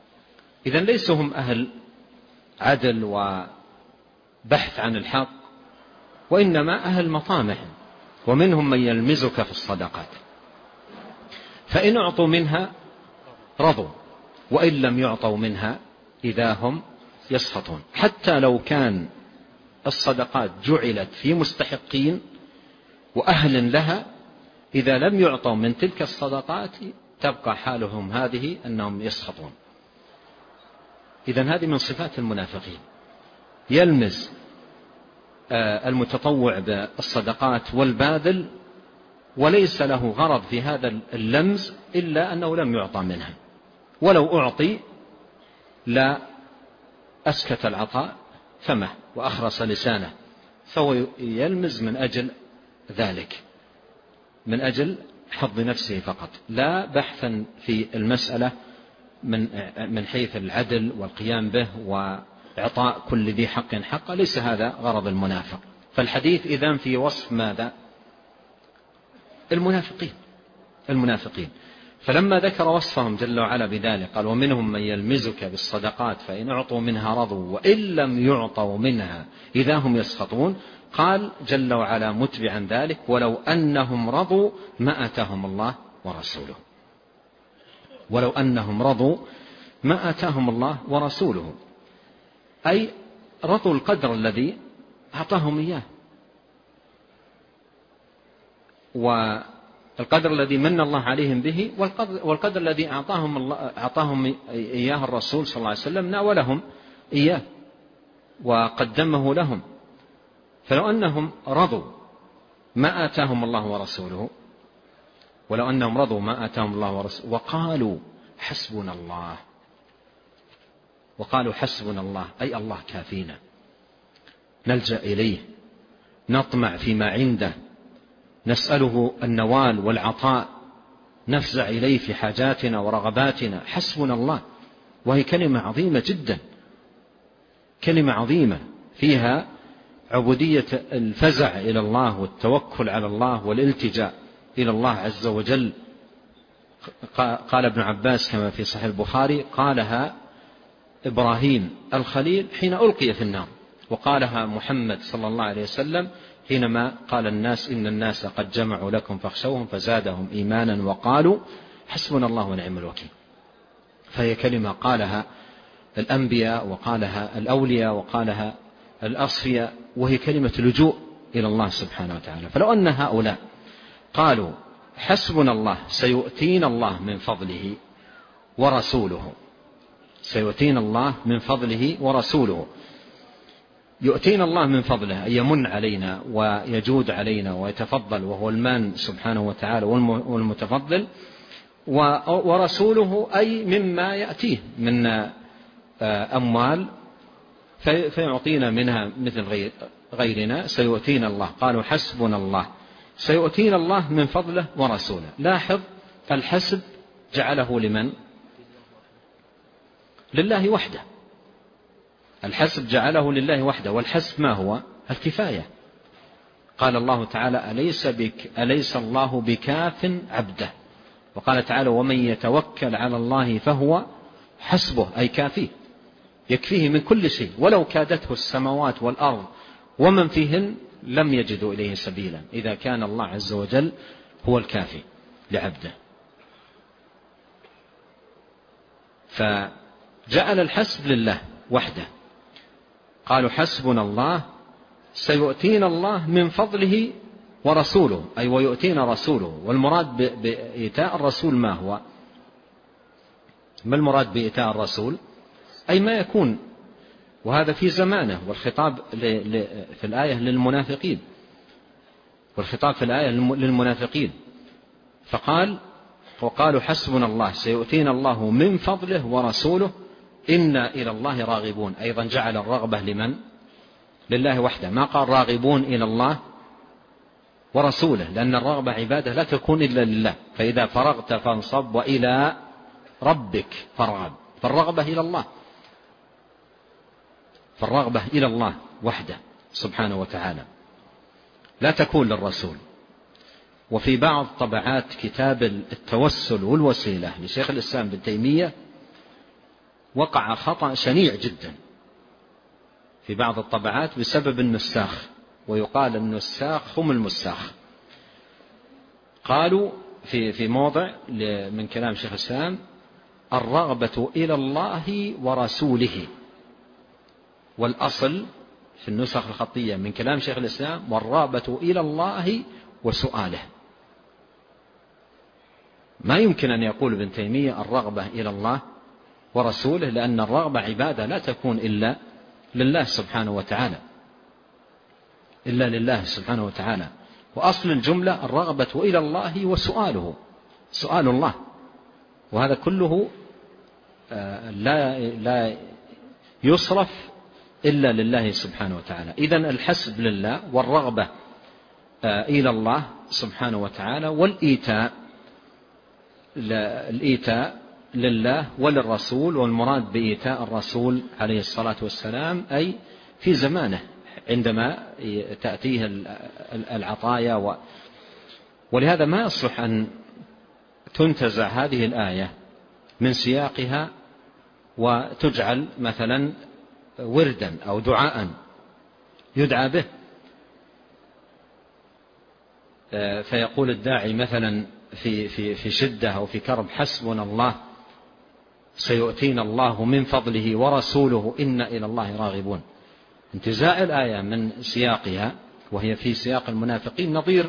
إذن ليسوا هم أهل عدل وبحث عن الحق، وإنما أهل مطامح، ومنهم من يلمزك في الصدقات، فإن أعطوا منها رضوا، وإن لم يعطوا منها إذا هم يسخطون. حتى لو كان الصدقات جعلت في مستحقين وأهل لها، إذا لم يعطوا من تلك الصدقات تبقى حالهم هذه أنهم يسخطون. إذن هذه من صفات المنافقين، يلمز المتطوع بالصدقات والباذل وليس له غرض في هذا اللمز إلا أنه لم يعطى منها، ولو أعطي لا أسكت العطاء فمه وأخرس لسانه، فهو يلمز من أجل ذلك، من أجل حظ نفسه فقط، لا بحثا في المسألة من من حيث العدل والقيام به وإعطاء كل ذي حق حقه. ليس هذا غرض المنافق. فالحديث إذن في وصف ماذا؟ المنافقين المنافقين فلما ذكر وصفهم جل وعلا بذلك قال ومنهم من يلمزك بالصدقات فإن أعطوا منها رضوا وإن لم يعطوا منها إذا هم يسخطون. قال جل وعلا متبعا ذلك ولو أنهم رضوا ما آتاهم الله ورسوله، ولو أنهم رضوا ما آتاهم الله ورسوله، أي رضوا القدر الذي أعطاهم إياه، والقدر الذي من الله عليهم به، والقدر الذي أعطاهم, الله أعطاهم إياه الرسول صلى الله عليه وسلم ناولهم إياه وقدمه لهم. فلو أنهم رضوا ما آتاهم الله ورسوله، ولو أنهم رضوا ما آتاهم الله ورسوله وقالوا حسبنا الله، وقالوا حسبنا الله أي الله كافينا، نلجأ إليه، نطمع فيما عنده، نسأله النوال والعطاء، نفزع إليه في حاجاتنا ورغباتنا، حسبنا الله. وهي كلمة عظيمة جدا، كلمة عظيمة فيها عبودية الفزع إلى الله والتوكل على الله والالتجاء إلى الله عز وجل. قال ابن عباس كما في صحيح البخاري قالها إبراهيم الخليل حين ألقي في النار، وقالها محمد صلى الله عليه وسلم حينما قال الناس إن الناس قد جمعوا لكم فاخشوهم فزادهم إيمانا وقالوا حسبنا الله ونعم الوكيل. فهي كلمة قالها الأنبياء وقالها الأولياء وقالها الأصفياء، وهي كلمة لجوء إلى الله سبحانه وتعالى. فلو أن هؤلاء قالوا حسبنا الله سيؤتينا الله من فضله ورسوله، سيؤتينا الله من فضله ورسوله، يؤتينا الله من فضله أي يمن علينا ويجود علينا ويتفضل، وهو المان سبحانه وتعالى والمتفضل، ورسوله أي مما يأتيه من أموال فيعطينا منها مثل غيرنا، سيؤتينا الله. قالوا حسبنا الله سيؤتينا الله من فضله ورسوله. لاحظ الحسب جعله لمن؟ لله وحده، الحسب جعله لله وحده، والحسب ما هو؟ الكفاية. قال الله تعالى أليس, بك أليس الله بكاف عبده، وقال تعالى ومن يتوكل على الله فهو حسبه أي كافيه، يكفيه من كل شيء، ولو كادته السماوات والأرض ومن فيهن لم يجدوا إليه سبيلا، إذا كان الله عز وجل هو الكافي لعبده. فجعل الحسب لله وحده. قالوا حسبنا الله سيؤتينا الله من فضله ورسوله أي ويؤتينا رسوله. والمراد بإيتاء الرسول ما هو؟ ما المراد بإيتاء الرسول؟ أي ما يكون، وهذا في زمانه، والخطاب في الآية للمنافقين، والخطاب في الآية للمنافقين. فقال وقالوا حسبنا الله سيؤتينا الله من فضله ورسوله إنا إلى الله راغبون. أيضا جعل الرغبة لمن؟ لله وحده، ما قال راغبون إلى الله ورسوله، لأن الرغبة عبادة لا تكون إلا لله. فإذا فرغت فانصب وإلى ربك فارغب، فالرغبة إلى الله، فالرغبة إلى الله وحده سبحانه وتعالى، لا تكون للرسول. وفي بعض طبعات كتاب التوسل والوسيلة لشيخ الإسلام ابن تيمية وقع خطأ شنيع جدا في بعض الطبعات بسبب النساخ، ويقال النساخ هم المساخ. قالوا في في موضع من كلام شيخ الإسلام: الرغبة إلى الله ورسوله. والأصل في النسخ الخطية من كلام شيخ الإسلام: والرغبة إلى الله وسؤاله. ما يمكن أن يقول ابن تيمية الرغبة إلى الله ورسوله، لأن الرغبة عبادة لا تكون إلا لله سبحانه وتعالى، إلا لله سبحانه وتعالى. وأصل الجملة الرغبة إلى الله وسؤاله، سؤال الله، وهذا كله لا لا يصرف إلا لله سبحانه وتعالى. إذن الحسب لله، والرغبة إلى الله سبحانه وتعالى، والإيتاء الإيتاء لله وللرسول. والمراد بإيتاء الرسول عليه الصلاة والسلام أي في زمانه عندما تأتيه العطايا. ولهذا ما يصلح أن تنتزع هذه الآية من سياقها وتجعل مثلا وردا أو دعاء يدعى به، فيقول الداعي مثلا في في في شدة أو في كرب: حسبنا الله سيؤتينا الله من فضله ورسوله إنا إلى الله راغبون. انتزاع الآية من سياقها وهي في سياق المنافقين نظير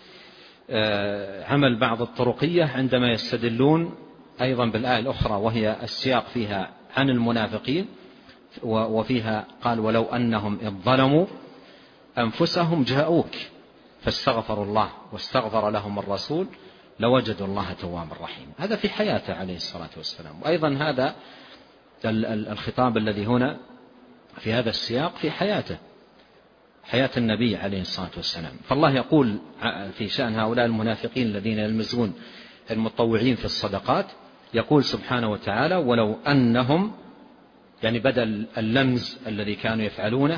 عمل بعض الطرقية عندما يستدلون أيضا بالآية الأخرى وهي السياق فيها عن المنافقين، وفيها قال: ولو أنهم إذ ظلموا أنفسهم جاءوك فاستغفروا الله واستغفر لهم الرسول لوجدوا الله توابا رحيما. هذا في حياته عليه الصلاة والسلام. وأيضا هذا الخطاب الذي هنا في هذا السياق في حياته، حياة النبي عليه الصلاة والسلام. فالله يقول في شأن هؤلاء المنافقين الذين يلمزون المتطوعين في الصدقات، يقول سبحانه وتعالى: ولو أنهم، يعني بدل اللمز الذي كانوا يفعلونه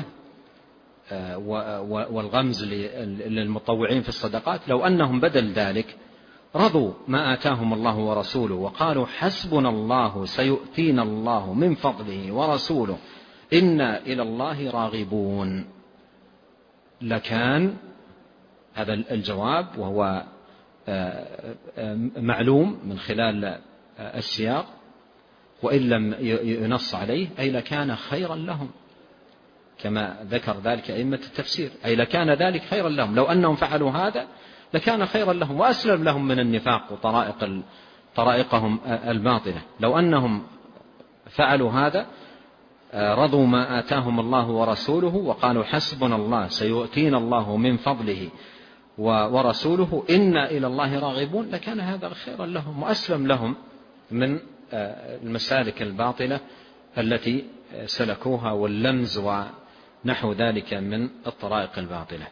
والغمز للمتطوعين في الصدقات، لو أنهم بدل ذلك رضوا ما آتاهم الله ورسوله وقالوا: حسبنا الله سيؤتينا الله من فضله ورسوله إنا إلى الله راغبون، لكان هذا الجواب، وهو معلوم من خلال السياق وإن لم ينص عليه، أي لكان خيرا لهم، كما ذكر ذلك أئمة التفسير، أي لكان ذلك خيرا لهم. لو أنهم فعلوا هذا لكان خيرا لهم وأسلم لهم من النفاق وطرائق طرائقهم الباطلة. لو أنهم فعلوا هذا رضوا ما آتاهم الله ورسوله وقالوا: حسبنا الله سيؤتينا الله من فضله ورسوله إنا إلى الله راغبون، لكان هذا خيرا لهم وأسلم لهم من المسالك الباطلة التي سلكوها واللمز ونحو ذلك من الطرائق الباطلة.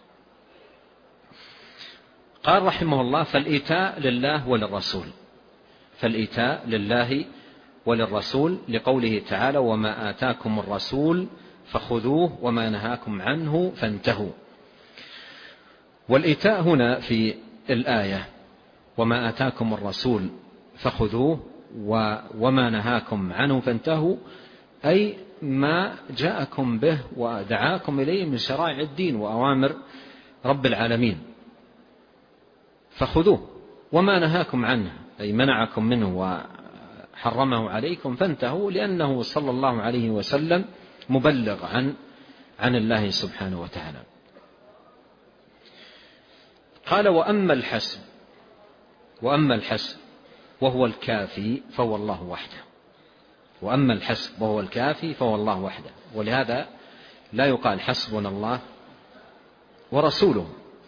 قال رحمه الله: فالإيتاء لله وللرسول، فالإيتاء لله وللرسول لقوله تعالى: وما آتاكم الرسول فخذوه وما نهاكم عنه فانتهوا. والإيتاء هنا في الآية وما آتاكم الرسول فخذوه وما نهاكم عنه فانتهوا، أي ما جاءكم به ودعاكم إليه من شرائع الدين وأوامر رب العالمين فخذوه، وما نهاكم عنه أي منعكم منه وحرمه عليكم فانتهوا، لأنه صلى الله عليه وسلم مبلغ عن عن الله سبحانه وتعالى. قال: وأما الحسب وأما الحسب وهو الكافي فهو الله وحده. وأما الحسب وهو الكافي فهو الله وحده. ولهذا لا يقال حسبنا الله ورسوله،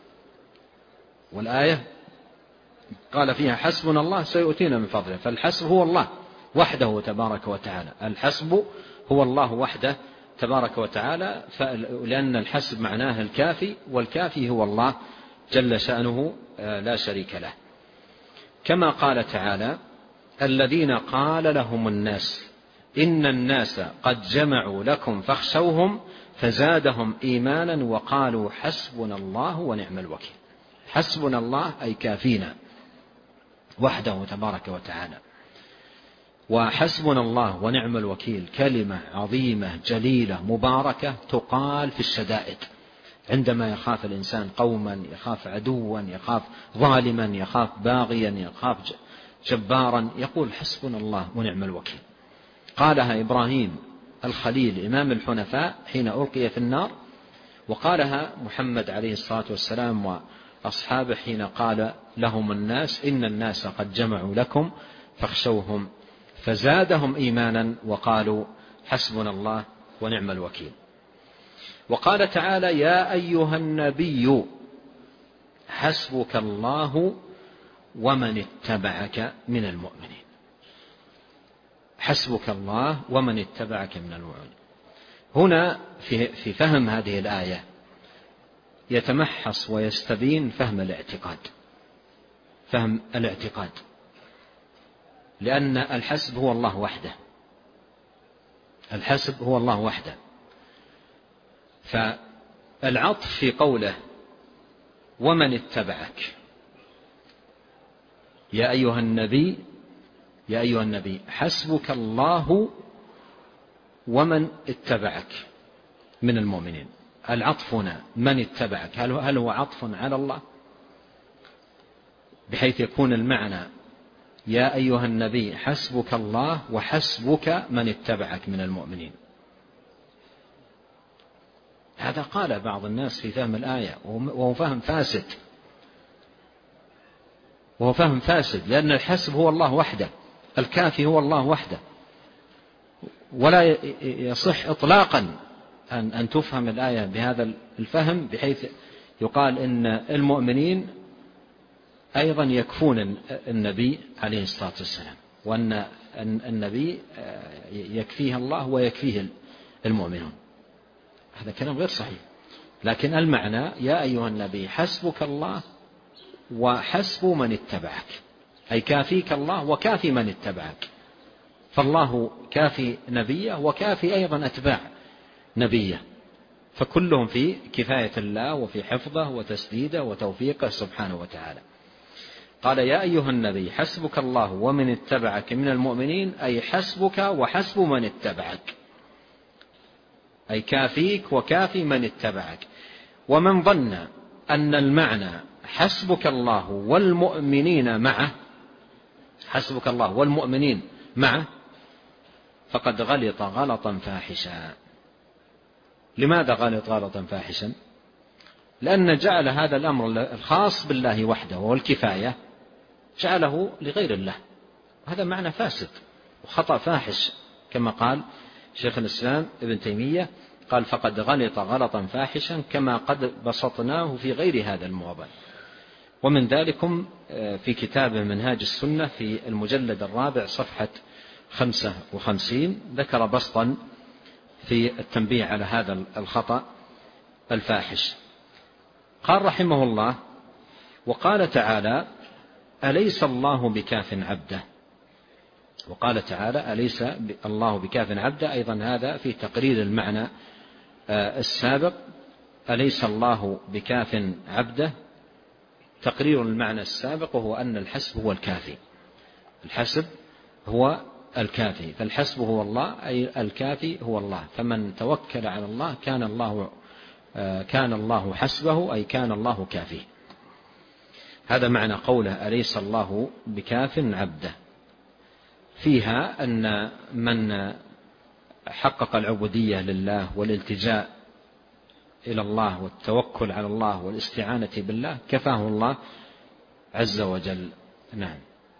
والآية قال فيها: حسبنا الله سيؤتينا من فضله. فالحسب هو الله وحده تبارك وتعالى، الحسب هو الله وحده تبارك وتعالى، لأن الحسب معناه الكافي، والكافي هو الله جل شأنه لا شريك له. كما قال تعالى: الذين قال لهم الناس إن الناس قد جمعوا لكم فاخشوهم فزادهم إيمانا وقالوا حسبنا الله ونعم الوكيل. حسبنا الله أي كافينا وحده تبارك وتعالى. وحسبنا الله ونعم الوكيل كلمة عظيمة جليلة مباركة تقال في الشدائد، عندما يخاف الإنسان قوما، يخاف عدوا، يخاف ظالما، يخاف باغيا، يخاف جبارا، يقول حسبنا الله ونعم الوكيل. قالها إبراهيم الخليل إمام الحنفاء حين ألقي في النار، وقالها محمد عليه الصلاة والسلام وأصحابه حين قال لهم الناس إن الناس قد جمعوا لكم فاخشوهم فزادهم إيمانا وقالوا حسبنا الله ونعم الوكيل. وقال تعالى يا أيها النبي حسبك الله ومن اتبعك من المؤمنين. حسبك الله ومن اتبعك من المؤمنين. هنا في فهم هذه الآية يتمحص ويستبين فهم الاعتقاد، فهم الاعتقاد، لأن الحسب هو الله وحده، الحسب هو الله وحده. فالعطف في قوله ومن اتبعك يا أيها النبي، يا أيها النبي حسبك الله ومن اتبعك من المؤمنين. العطف هنا من اتبعك هل هو عطف على الله بحيث يكون المعنى يا أيها النبي حسبك الله وحسبك من اتبعك من المؤمنين؟ هذا قال بعض الناس في فهم الآية وهو فهم فاسد، وهو فهم فاسد، لأن الحسب هو الله وحده، الكافي هو الله وحده، ولا يصح إطلاقا أن, أن تفهم الآية بهذا الفهم بحيث يقال إن المؤمنين أيضا يكفون النبي عليه الصلاة والسلام، وأن النبي يكفيه الله ويكفيه المؤمنون. هذا كلام غير صحيح. لكن المعنى يا أيها النبي حسبك الله وحسب من اتبعك، أي كافيك الله وكافي من اتبعك، فالله كافي نبيه وكافي أيضا أتباع نبيه، فكلهم في كفاية الله وفي حفظه وتسديده وتوفيقه سبحانه وتعالى. قال يا أيها النبي حسبك الله ومن اتبعك من المؤمنين، أي حسبك وحسب من اتبعك، أي كافيك وكافي من اتبعك. ومن ظن أن المعنى حسبك الله والمؤمنين معه، حسبك الله والمؤمنين معه، فقد غلط غلطا فاحشا. لماذا غلط غلطا فاحشا؟ لأن جعل هذا الأمر الخاص بالله وحده وهو الكفاية جعله لغير الله، هذا معنى فاسد وخطأ فاحش، كما قال شيخ الإسلام ابن تيمية قال فقد غلط غلطا فاحشا كما قد بسطناه في غير هذا الموضع. ومن ذلكم في كتابه منهاج السنة في المجلد الرابع صفحة خمسة وخمسين ذكر بسطا في التنبيه على هذا الخطأ الفاحش. قال رحمه الله وقال تعالى أليس الله بكاف عبده، وقال تعالى أليس الله بكاف عبده، أيضا هذا في تقرير المعنى السابق، أليس الله بكاف عبده، تقرير المعنى السابق وهو أن الحسب هو الكافي، الحسب هو الكافي، فالحسب هو الله أي الكافي هو الله، فمن توكل على الله كان الله كان الله حسبه أي كان الله كافيه. هذا معنى قوله أليس الله بكاف عبده. فيها أن من حقق العبودية لله والالتجاء إلى الله والتوكل على الله والاستعانة بالله كفاه الله عز وجل. نعم.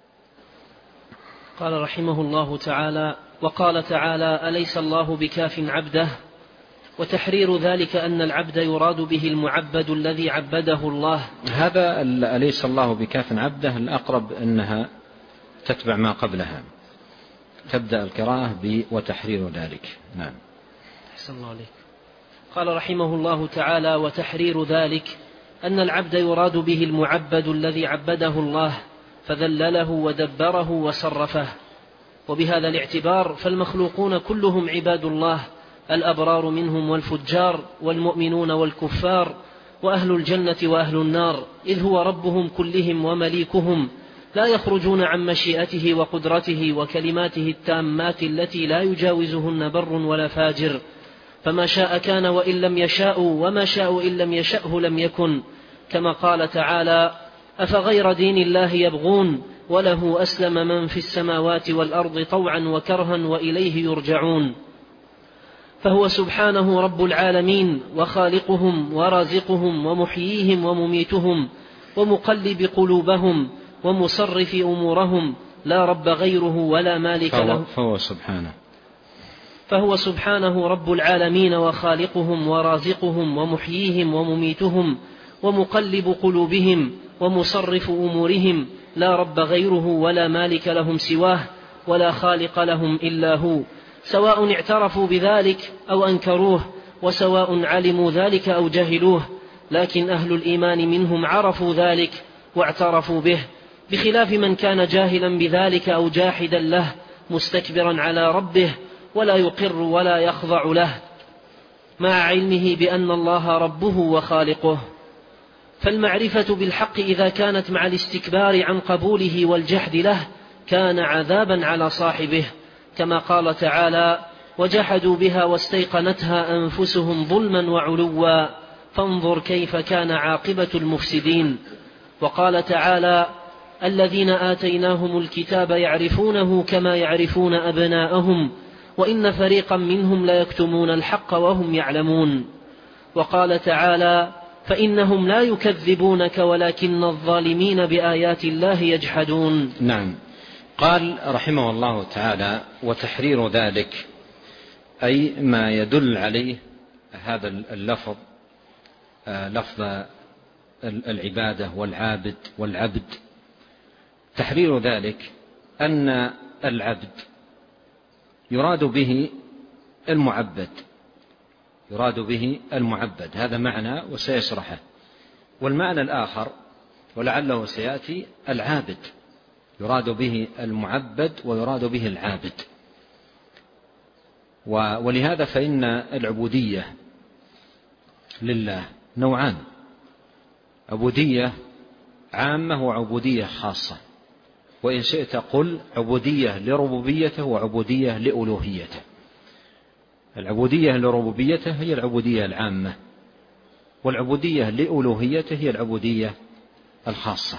قال رحمه الله تعالى وقال تعالى أليس الله بكاف عبده، وتحرير ذلك أن العبد يراد به المعبد الذي عبده الله. هذا أليس الله بكاف عبده الأقرب أنها تتبع ما قبلها، تبدأ القراءة ب وتحرير ذلك. نعم. أحسن الله عليك. قال رحمه الله تعالى وتحرير ذلك أن العبد يراد به المعبد الذي عبده الله فذلله ودبره وصرفه. وبهذا الاعتبار فالمخلوقون كلهم عباد الله، الأبرار منهم والفجار، والمؤمنون والكفار، وأهل الجنة وأهل النار، إذ هو ربهم كلهم ومليكهم لا يخرجون عن مشيئته وقدرته وكلماته التامات التي لا يجاوزهن بر ولا فاجر، فما شاء كان وإن لم يشاءوا، وما شاءوا إن لم يشأه لم يكن، كما قال تعالى: أفغير دين الله يبغون وله أسلم من في السماوات والأرض طوعا وكرها وإليه يرجعون. فهو سبحانه رب العالمين وخالقهم ورازقهم ومحييهم ومميتهم ومقلب قلوبهم ومصرف أمورهم، لا رب غيره ولا مالك فهو له. فهو سبحانه فهو سبحانه رب العالمين وخالقهم ورازقهم ومحييهم ومميتهم ومقلب قلوبهم ومصرف أمورهم، لا رب غيره ولا مالك لهم سواه ولا خالق لهم إلا هو، سواء اعترفوا بذلك أو أنكروه، وسواء علموا ذلك أو جهلوه، لكن أهل الإيمان منهم عرفوا ذلك واعترفوا به، بخلاف من كان جاهلا بذلك أو جاحدا له مستكبرا على ربه ولا يقر ولا يخضع له، مع علمه بأن الله ربه وخالقه. فالمعرفة بالحق إذا كانت مع الاستكبار عن قبوله والجحد له كان عذابا على صاحبه، كما قال تعالى: وجحدوا بها واستيقنتها أنفسهم ظلما وعلوا فانظر كيف كان عاقبة المفسدين. وقال تعالى: الذين آتيناهم الكتاب يعرفونه كما يعرفون أبناءهم وإن فريقا منهم ليكتمون الحق وهم يعلمون. وقال تعالى: فإنهم لا يكذبونك ولكن الظالمين بآيات الله يجحدون. نعم. قال رحمه الله تعالى: وتحرير ذلك أي ما يدل عليه هذا اللفظ، لفظ العبادة والعابد والعبد، تحرير ذلك أن العبد يراد به المعبد، يراد به المعبد، هذا معنى وسيشرحه. والمعنى الآخر ولعله سيأتي العابد، يراد به المعبد ويراد به العابد. ولهذا فإن العبودية لله نوعان: عبودية عامة وعبودية خاصة، وإن شئت قل عبودية لربوبيته وعبودية لألوهيته. العبودية لربوبيته هي العبودية العامة، والعبودية لألوهيته هي العبودية الخاصة.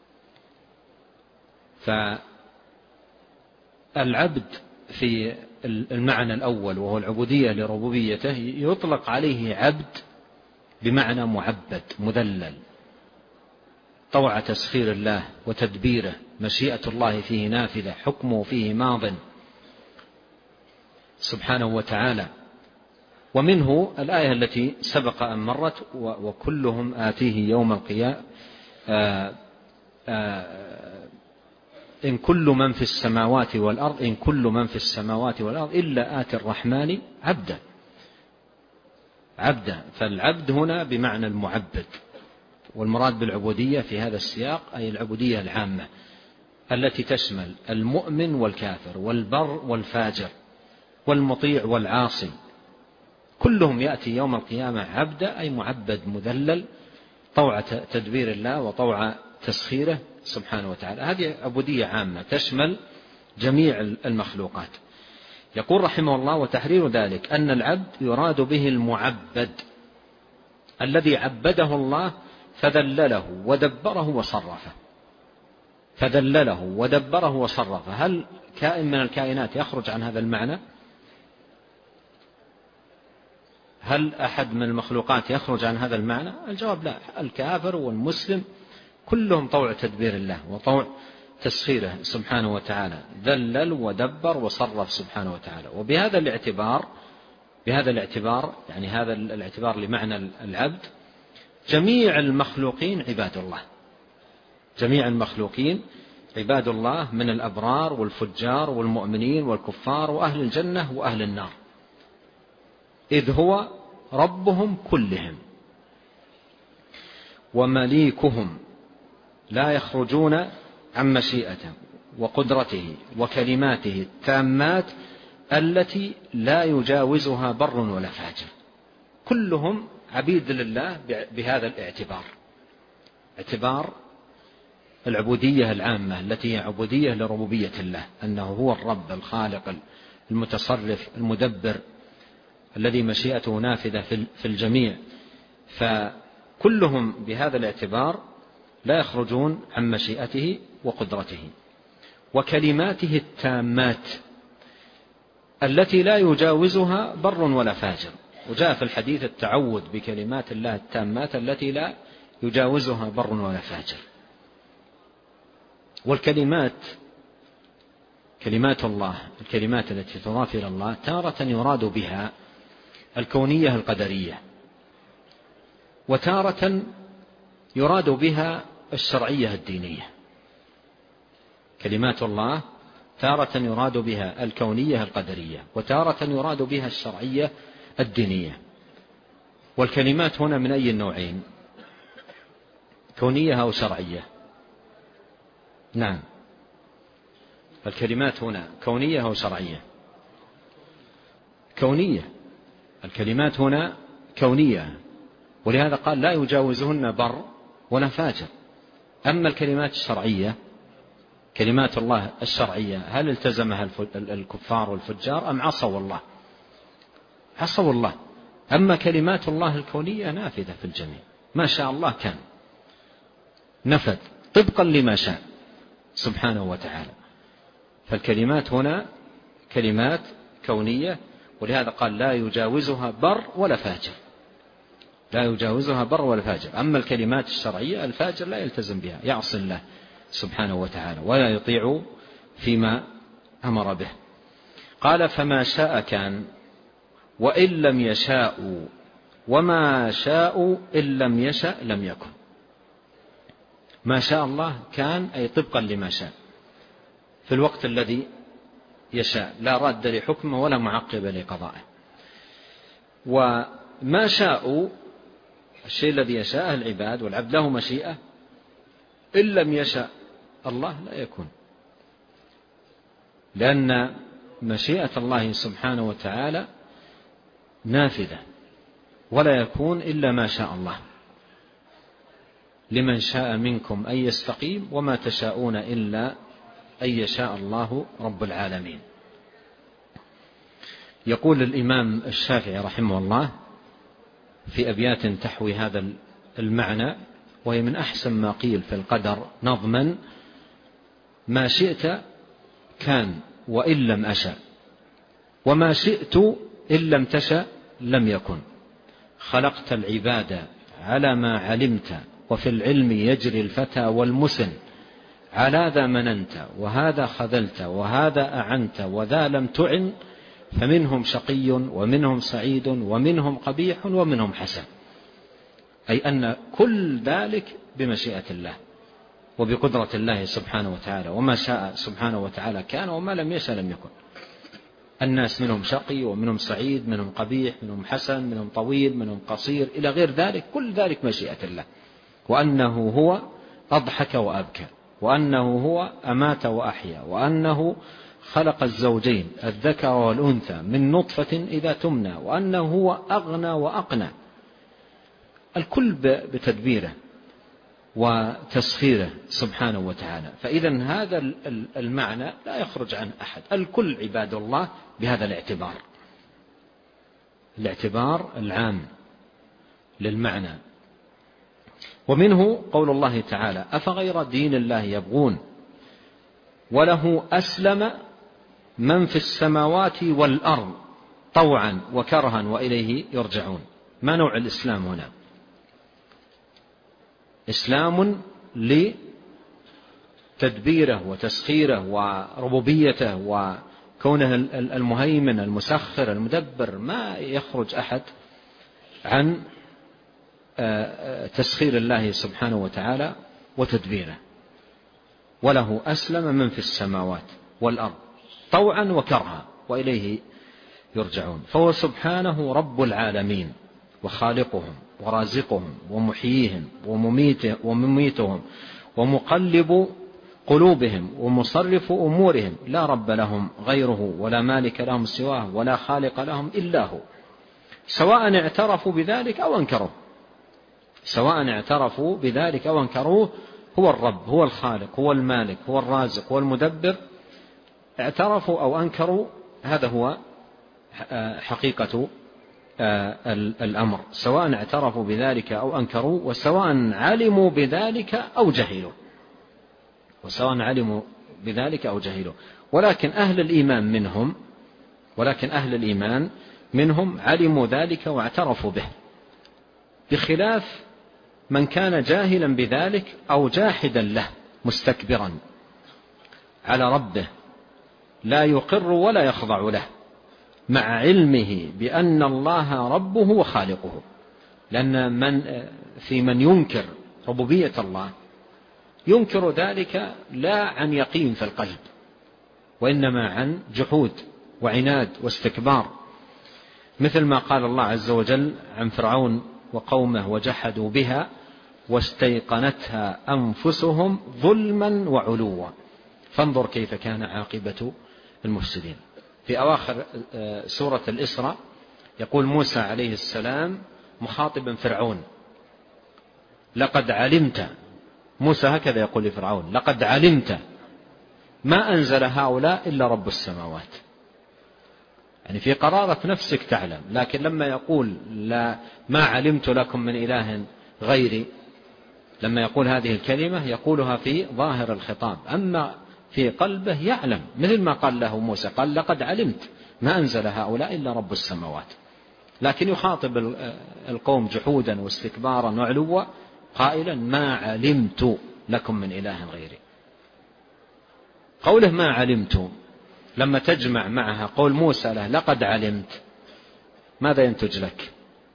فالعبد في المعنى الأول وهو العبودية لربوبيته يطلق عليه عبد بمعنى معبد مذلل، طوع تسخير الله وتدبيره، مشيئة الله فيه نافذة، حكمه فيه ماض سبحانه وتعالى. ومنه الآية التي سبق أن مرت: وكلهم آتيه يوم القيامة إن كل من في السماوات والأرض إن كل من في السماوات والأرض إلا آتي الرحمن عبدا عبدا. فالعبد هنا بمعنى المعبد، والمراد بالعبودية في هذا السياق أي العبودية العامة التي تشمل المؤمن والكافر والبر والفاجر والمطيع والعاصي، كلهم يأتي يوم القيامة عبدا أي معبد مذلل، طوع تدبير الله وطوع تسخيره سبحانه وتعالى. هذه عبودية عامة تشمل جميع المخلوقات. يقول رحمه الله: وتحرير ذلك أن العبد يراد به المعبد الذي عبده الله فذلله ودبره وصرفه. فذلله ودبره وصرفه، هل كائن من الكائنات يخرج عن هذا المعنى؟ هل أحد من المخلوقات يخرج عن هذا المعنى؟ الجواب لا. الكافر والمسلم كلهم طوع تدبير الله وطوع تسخيره سبحانه وتعالى، ذلل ودبر وصرف سبحانه وتعالى. وبهذا الاعتبار بهذا الاعتبار يعني هذا الاعتبار لمعنى العبد، جميع المخلوقين عباد الله، جميع المخلوقين عباد الله من الأبرار والفجار والمؤمنين والكفار وأهل الجنة وأهل النار، إذ هو ربهم كلهم ومليكهم، لا يخرجون عن مشيئته وقدرته وكلماته التامات التي لا يجاوزها بر ولا فاجر. كلهم عبيد لله بهذا الاعتبار، اعتبار العبودية العامة التي هي عبودية لربوبية الله، أنه هو الرب الخالق المتصرف المدبر الذي مشيئته نافذة في الجميع. فكلهم بهذا الاعتبار لا يخرجون عن مشيئته وقدرته وكلماته التامات التي لا يجاوزها بر ولا فاجر. وجاء في الحديث التعوذ بكلمات الله التامات التي لا يجاوزها بر ولا فاجر. والكلمات كلمات الله الكلمات التي تضاف إلى الله تارة يراد بها الكونية القدرية، وتارة يراد بها الشرعية الدينية. كلمات الله تارة يراد بها الكونية القدرية، وتارة يراد بها الشرعية الدينية. والكلمات هنا من أي النوعين؟ كونية أو شرعية؟ نعم، الكلمات هنا كونية أو شرعية؟ كونية. الكلمات هنا كونية، ولهذا قال لا يجاوزهن بر ولا فاجر. أما الكلمات الشرعية، كلمات الله الشرعية، هل التزمها الكفار والفجار أم عصوا الله؟ عصوا الله. أما كلمات الله الكونية نافذة في الجميع، ما شاء الله كان، نفذ طبقا لما شاء سبحانه وتعالى. فالكلمات هنا كلمات كونية، ولهذا قال لا يجاوزها بر ولا فاجر، لا يجاوزها بر ولا فاجر. أما الكلمات الشرعية الفاجر لا يلتزم بها، يعصي الله سبحانه وتعالى ولا يطيع فيما أمر به. قال فما شاء كان وإن لم يشاء وما شاء إن لم يشأ لم يكن. ما شاء الله كان، أي طبقا لما شاء في الوقت الذي يشاء، لا راد لحكمه ولا معقب لقضائه. وما شاء الشيء الذي يشاءه العباد والعبد له مشيئة، إن لم يشأ الله لا يكون، لأن مشيئة الله سبحانه وتعالى نافذة ولا يكون إلا ما شاء الله. لمن شاء منكم أن يستقيم وما تشاءون إلا أن يشاء الله رب العالمين. يقول الإمام الشافعي رحمه الله في أبيات تحوي هذا المعنى، وهي من أحسن ما قيل في القدر نظما: ما شئت كان وإن لم أشأ، وما شئت إن لم تشأ لم يكن. خلقت العباد على ما علمت، وفي العلم يجري الفتى والمسن. على ذا مننت وهذا خذلت، وهذا أعنت وذا لم تعن. فمنهم شقي ومنهم سعيد ومنهم قبيح ومنهم حسن. أي أن كل ذلك بمشيئة الله وبقدرة الله سبحانه وتعالى، وما شاء سبحانه وتعالى كان، وما لم يشأ لم يكن. الناس منهم شقي ومنهم سعيد، منهم قبيح، منهم حسن، منهم طويل، منهم قصير، إلى غير ذلك. كل ذلك مشيئة الله، وأنه هو أضحك وأبكى، وأنه هو أمات وأحيا، وأنه خلق الزوجين الذكر والأنثى من نطفة إذا تمنى، وأنه هو أغنى وأقنى. الكل بتدبيره وتسخيره سبحانه وتعالى. فإذا هذا المعنى لا يخرج عن أحد، الكل عباد الله بهذا الاعتبار، الاعتبار العام للمعنى. ومنه قول الله تعالى: أفغير دين الله يبغون وله أسلم من في السماوات والأرض طوعا وكرها وإليه يرجعون. ما نوع الإسلام هنا؟ إسلام لتدبيره وتسخيره وربوبيته وكونه المهيمن المسخر المدبر. ما يخرج أحد عن تسخير الله سبحانه وتعالى وتدبيره. وله أسلم من في السماوات والأرض طوعا وكرها وإليه يرجعون. فهو سبحانه رب العالمين وخالقهم ورازقهم ومحييهم ومميتهم ومقلب قلوبهم ومصرف أمورهم. لا رب لهم غيره ولا مالك لهم سواه ولا خالق لهم إلا هو، سواء اعترفوا بذلك أو أنكروه، سواء اعترفوا بذلك أو أنكروه. هو الرب، هو الخالق، هو المالك، هو الرازق، هو المدبر، اعترفوا أو أنكروا، هذا هو حقيقة الأمر، سواء اعترفوا بذلك أو أنكروا، وسواء علموا بذلك أو جهلوا، وسواء علموا بذلك أو جهلوا. ولكن أهل الإيمان منهم ولكن أهل الإيمان منهم علموا ذلك واعترفوا به، بخلاف من كان جاهلا بذلك أو جاحدا له مستكبرا على ربه لا يقر ولا يخضع له، مع علمه بأن الله ربه وخالقه. لأن من في من ينكر ربوبية الله ينكر ذلك لا عن يقين في القلب، وإنما عن جحود وعناد واستكبار، مثل ما قال الله عز وجل عن فرعون وقومه: وجحدوا بها واستيقنتها أنفسهم ظلما وعلوا فانظر كيف كان عاقبة المفسدين. في أواخر سورة الإسراء يقول موسى عليه السلام مخاطبا فرعون: لقد علمت، موسى هكذا يقول لفرعون: لقد علمت ما أنزل هؤلاء إلا رب السماوات. يعني في قرارة نفسك تعلم، لكن لما يقول لا ما علمت لكم من إله غيري، لما يقول هذه الكلمة يقولها في ظاهر الخطاب، أما في قلبه يعلم، مثل ما قال له موسى، قال: لقد علمت ما أنزل هؤلاء إلا رب السماوات. لكن يخاطب القوم جحودا واستكبارا وعلوا قائلا: ما علمت لكم من إله غيري. قوله ما علمت لما تجمع معها قول موسى له لقد علمت، ماذا ينتج لك؟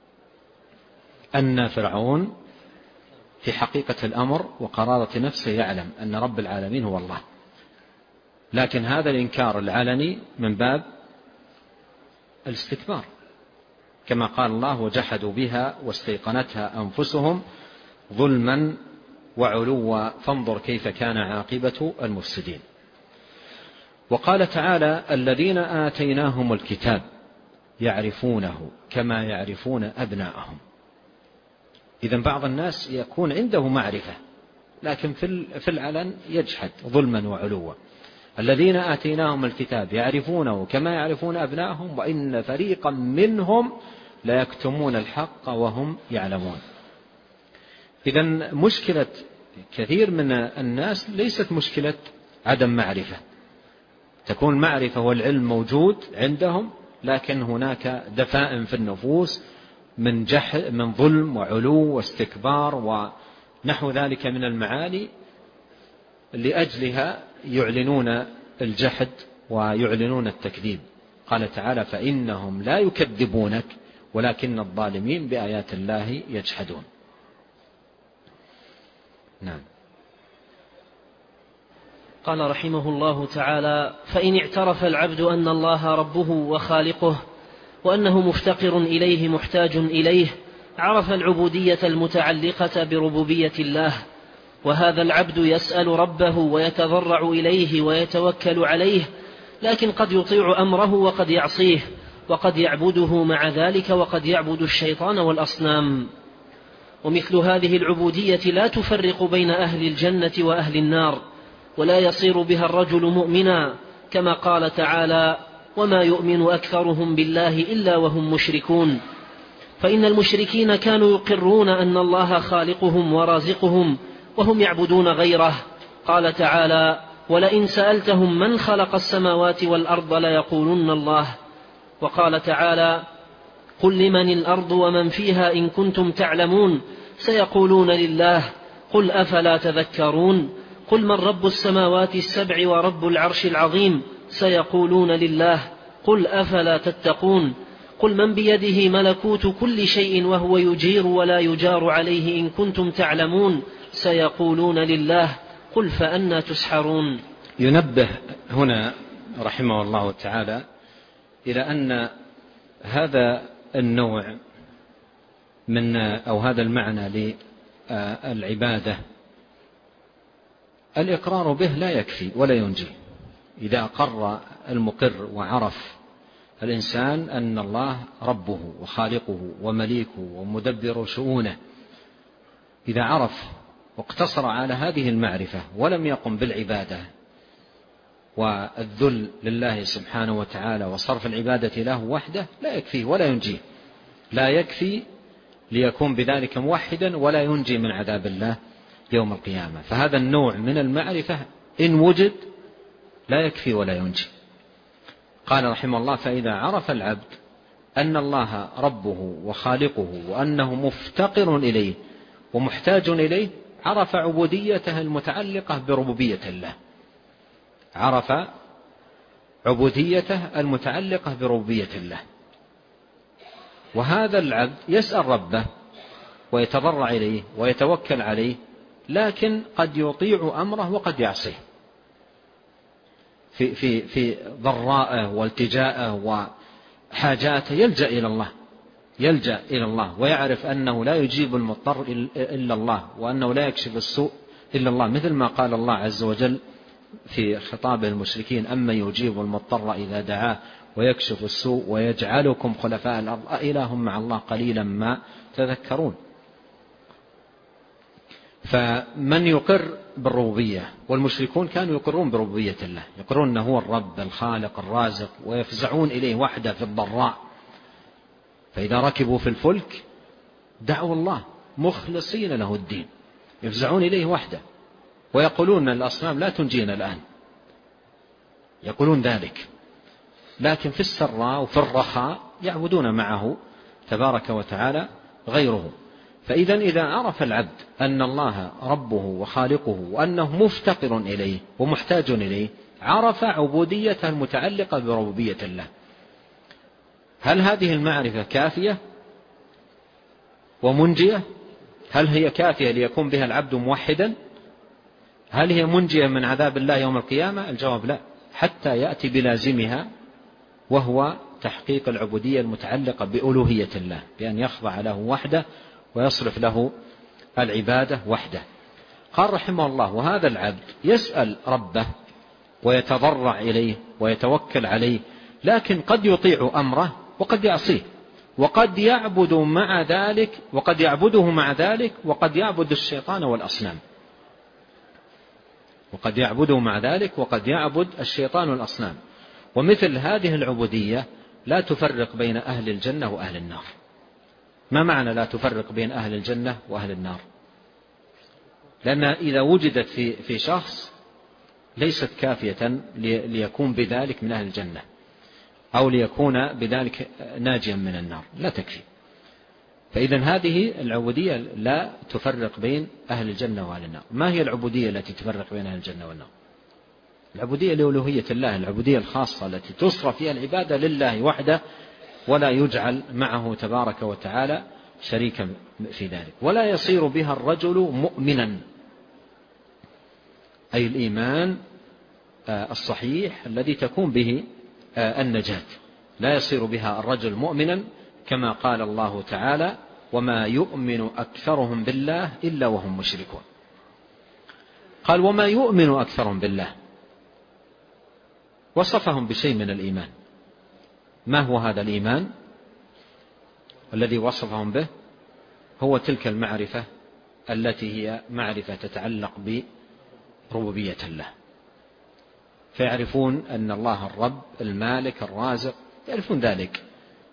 أن فرعون في حقيقة الأمر وقرارة نفسه يعلم أن رب العالمين هو الله، لكن هذا الإنكار العلني من باب الاستكبار، كما قال الله: وجحدوا بها واستيقنتها أنفسهم ظلما وعلوا فانظر كيف كان عاقبة المفسدين. وقال تعالى: الذين آتيناهم الكتاب يعرفونه كما يعرفون أبناءهم. إذن بعض الناس يكون عنده معرفة لكن في العلن يجحد ظلما وعلوا. الذين آتيناهم الكتاب يعرفونه كما يعرفون أبناءهم وإن فريقا منهم لا يكتمون الحق وهم يعلمون. إذن مشكلة كثير من الناس ليست مشكلة عدم معرفة، تكون معرفة والعلم موجود عندهم، لكن هناك دفائن في النفوس من جهل من ظلم وعلو واستكبار ونحو ذلك من المعاني، لأجلها يعلنون الجحد ويعلنون التكذيب. قال تعالى: فإنهم لا يكذبونك ولكن الظالمين بآيات الله يجحدون. نعم. قال رحمه الله تعالى: فإن اعترف العبد أن الله ربه وخالقه وأنه مفتقر إليه محتاج إليه، عرف العبودية المتعلقة بربوبية الله، وهذا العبد يسأل ربه ويتضرع إليه ويتوكل عليه، لكن قد يطيع أمره وقد يعصيه، وقد يعبده مع ذلك وقد يعبد الشيطان والأصنام. ومثل هذه العبودية لا تفرق بين أهل الجنة وأهل النار، ولا يصير بها الرجل مؤمنا، كما قال تعالى: وما يؤمن أكثرهم بالله إلا وهم مشركون. فإن المشركين كانوا يقرون أن الله خالقهم ورازقهم وهم يعبدون غيره. قال تعالى: ولئن سألتهم من خلق السماوات والأرض ليقولن الله. وقال تعالى: قل لمن الأرض ومن فيها إن كنتم تعلمون سيقولون لله قل أفلا تذكرون. قل من رب السماوات السبع ورب العرش العظيم سيقولون لله قل أفلا تتقون. قل من بيده ملكوت كل شيء وهو يجير ولا يجار عليه إن كنتم تعلمون سيقولون لله قل فأنى تسحرون. ينبه هنا رحمه الله تعالى إلى أن هذا النوع من أو هذا المعنى للعبادة الإقرار به لا يكفي ولا ينجي. إذا أقر المقر وعرف الإنسان أن الله ربه وخالقه ومليكه ومدبر شؤونه، إذا عرف واقتصر على هذه المعرفة ولم يقم بالعبادة والذل لله سبحانه وتعالى وصرف العبادة له وحده، لا يكفيه ولا ينجيه، لا يكفي ليكون بذلك موحدا ولا ينجي من عذاب الله يوم القيامة. فهذا النوع من المعرفة إن وجد لا يكفي ولا ينجي. قال رحمه الله: فإذا عرف العبد أن الله ربه وخالقه وأنه مفتقر إليه ومحتاج إليه، عرف عبوديته المتعلقة بربوبية الله، عرف عبوديته المتعلقة بربوبية الله. وهذا العبد يسأل ربه ويتضرع إليه ويتوكل عليه، لكن قد يطيع أمره وقد يعصيه في, في, في ضرائه والتجاءه وحاجاته، يلجأ إلى الله يلجأ إلى الله ويعرف أنه لا يجيب المضطر إلا الله، وأنه لا يكشف السوء إلا الله، مثل ما قال الله عز وجل في خطاب المشركين: أما يجيب المضطر إذا دعاه ويكشف السوء ويجعلكم خلفاء الأرض أإله مع الله قليلا ما تذكرون. فمن يقر بالربوبية، والمشركون كانوا يقرون بربوبية الله، يقرون أنه هو الرب الخالق الرازق، ويفزعون إليه وحده في الضراء. فإذا ركبوا في الفلك دعوا الله مخلصين له الدين، يفزعون إليه وحده، ويقولون الأصنام لا تنجينا الآن، يقولون ذلك، لكن في السراء وفي الرخاء يعبدون معه تبارك وتعالى غيره. فإذا إذا عرف العبد أن الله ربه وخالقه وأنه مفتقر إليه ومحتاج إليه، عرف عبوديته المتعلقة بربوبية الله. هل هذه المعرفة كافية ومنجية؟ هل هي كافية ليكون بها العبد موحدا؟ هل هي منجية من عذاب الله يوم القيامة؟ الجواب لا، حتى يأتي بلازمها، وهو تحقيق العبودية المتعلقة بألوهية الله، بأن يخضع له وحده ويصرف له العبادة وحده. قال رحمه الله: وهذا العبد يسأل ربه ويتضرع إليه ويتوكل عليه، لكن قد يطيع أمره وقد يعصيه، وقد يعبد مع ذلك وقد يعبده مع ذلك وقد يعبد الشيطان والأصنام، وقد يعبده مع ذلك وقد يعبد الشيطان والأصنام. ومثل هذه العبودية لا تفرق بين أهل الجنة وأهل النار. ما معنى لا تفرق بين أهل الجنة وأهل النار؟ لأن إذا وجدت في في شخص ليست كافية ليكون بذلك من أهل الجنة أو ليكون بذلك ناجيا من النار، لا تكفي. فإذا هذه العبودية لا تفرق بين أهل الجنة وأهل النار. ما هي العبودية التي تفرق بين أهل الجنة والنار؟ العبودية لألوهية الله، العبودية الخاصة التي تصرف فيها العبادة لله وحده، ولا يجعل معه تبارك وتعالى شريكا في ذلك. ولا يصير بها الرجل مؤمنا، أي الإيمان الصحيح الذي تكون به النجاة، لا يصير بها الرجل مؤمنا، كما قال الله تعالى: وما يؤمن أكثرهم بالله إلا وهم مشركون. قال: وما يؤمن أكثرهم بالله، وصفهم بشيء من الإيمان. ما هو هذا الإيمان الذي وصفهم به؟ هو تلك المعرفة التي هي معرفة تتعلق بربوبية الله، فيعرفون أن الله الرب المالك الرازق، يعرفون ذلك،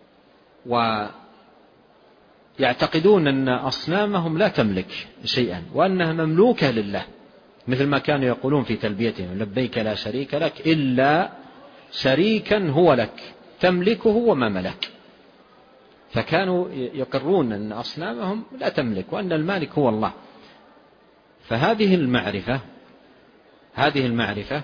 ويعتقدون أن أصنامهم لا تملك شيئا وأنها مملوكة لله، مثل ما كانوا يقولون في تلبيتهم: لبيك لا شريك لك إلا شريكا هو لك تملكه وما ملك. فكانوا يقرون أن أصنامهم لا تملك وأن المالك هو الله. فهذه المعرفة هذه المعرفة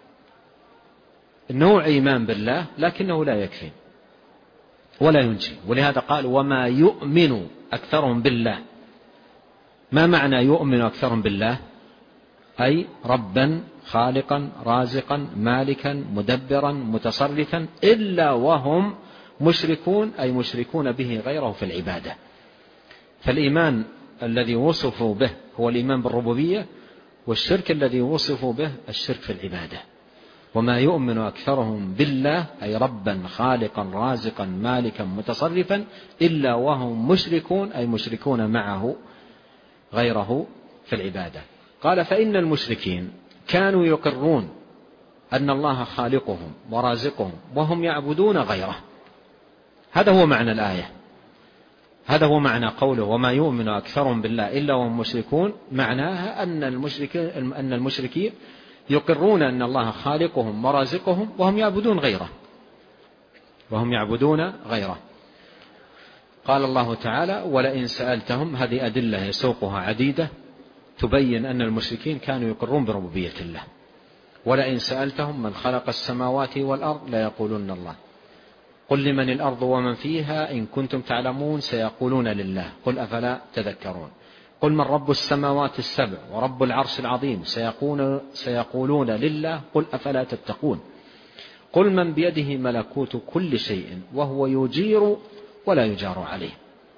نوع إيمان بالله، لكنه لا يكفي ولا ينجي. ولهذا قال: وما يؤمن أكثرهم بالله. ما معنى يؤمن أكثرهم بالله؟ أي ربا خالقا رازقا مالكا مدبرا متصرفا، إلا وهم مشركون، أي مشركون به غيره في العبادة. فالإيمان الذي وصفوا به هو الإيمان بالربوبية، والشرك الذي وصفوا به الشرك في العبادة. وما يؤمن أكثرهم بالله أي ربا خالقا رازقا مالكا متصرفا، إلا وهم مشركون، أي مشركون معه غيره في العبادة. قال فإن المشركين كانوا يقرون أن الله خالقهم ورازقهم وهم يعبدون غيره. هذا هو معنى الآية، هذا هو معنى قوله وما يؤمن أكثرهم بالله إلا وهم مشركون. معناها أن المشركين, أن المشركين يقرون أن الله خالقهم ورازقهم وهم يعبدون غيره وهم يعبدون غيره. قال الله تعالى ولئن سألتهم، هذه أدلة يسوقها عديدة تبين أن المشركين كانوا يقرون بربوبية الله. ولئن سألتهم من خلق السماوات والأرض ليقولون الله قل لمن الأرض ومن فيها إن كنتم تعلمون سيقولون لله قل أفلا تذكرون. قل من رب السماوات السبع ورب العرش العظيم سيقولون, سيقولون لله قل أفلا تتقون. قل من بيده ملكوت كل شيء وهو يجير ولا يجار عليه.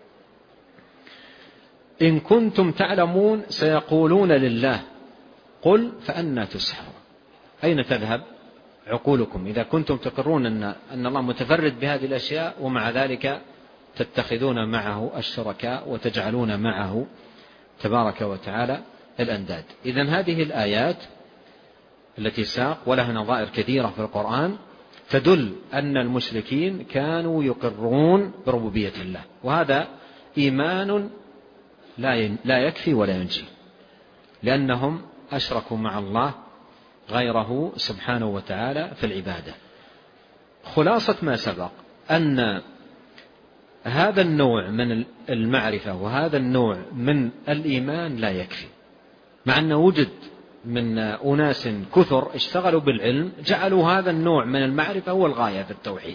إن كنتم تعلمون سيقولون لله قل فأنى تسحرون. أين تذهب عقولكم إذا كنتم تقرون أن, أن الله متفرد بهذه الأشياء ومع ذلك تتخذون معه الشركاء وتجعلون معه تبارك وتعالى الأنداد. إذن هذه الآيات التي ساق ولها نظائر كثيرة في القرآن تدل أن المشركين كانوا يقرون بربوبية الله، وهذا إيمان لا يكفي ولا ينجي، لأنهم أشركوا مع الله غيره سبحانه وتعالى في العبادة. خلاصة ما سبق أن هذا النوع من المعرفة وهذا النوع من الإيمان لا يكفي، مع أنه وجد من أناس كثر اشتغلوا بالعلم جعلوا هذا النوع من المعرفة هو الغاية في التوحيد،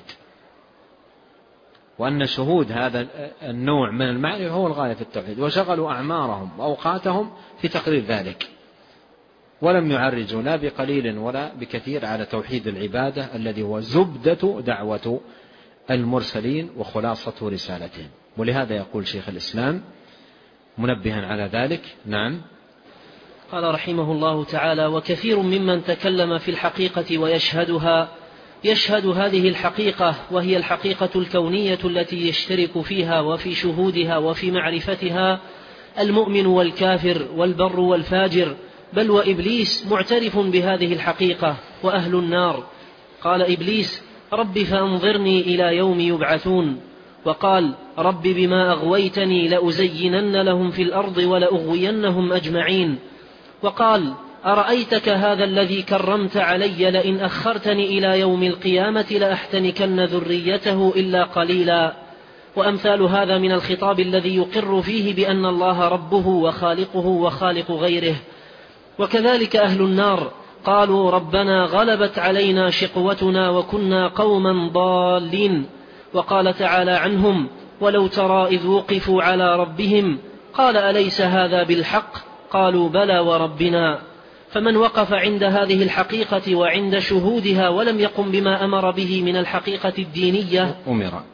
وأن شهود هذا النوع من المعرفة هو الغاية في التوحيد، وشغلوا أعمارهم وأوقاتهم في تقرير ذلك، ولم يعرجوا لا بقليل ولا بكثير على توحيد العبادة الذي هو زبدة دعوة المرسلين وخلاصة رسالتهم. ولهذا يقول شيخ الإسلام منبها على ذلك. نعم. قال رحمه الله تعالى وكثير ممن تكلم في الحقيقة ويشهدها يشهد هذه الحقيقة، وهي الحقيقة الكونية التي يشترك فيها وفي شهودها وفي معرفتها المؤمن والكافر والبر والفاجر، بل وإبليس معترف بهذه الحقيقة وأهل النار. قال إبليس رب فأنظرني إلى يوم يبعثون، وقال رب بما أغويتني لأزينن لهم في الأرض ولأغوينهم أجمعين. وقال أرأيتك هذا الذي كرمت علي لئن أخرتني إلى يوم القيامة لأحتنكن ذريته إلا قليلا. وأمثال هذا من الخطاب الذي يقر فيه بأن الله ربه وخالقه وخالق غيره. وكذلك أهل النار قالوا ربنا غلبت علينا شقوتنا وكنا قوما ضالين. وقال تعالى عنهم ولو ترى إذ وقفوا على ربهم قال أليس هذا بالحق قالوا بلى وربنا. فمن وقف عند هذه الحقيقة وعند شهودها ولم يقم بما أمر به من الحقيقة الدينية أمر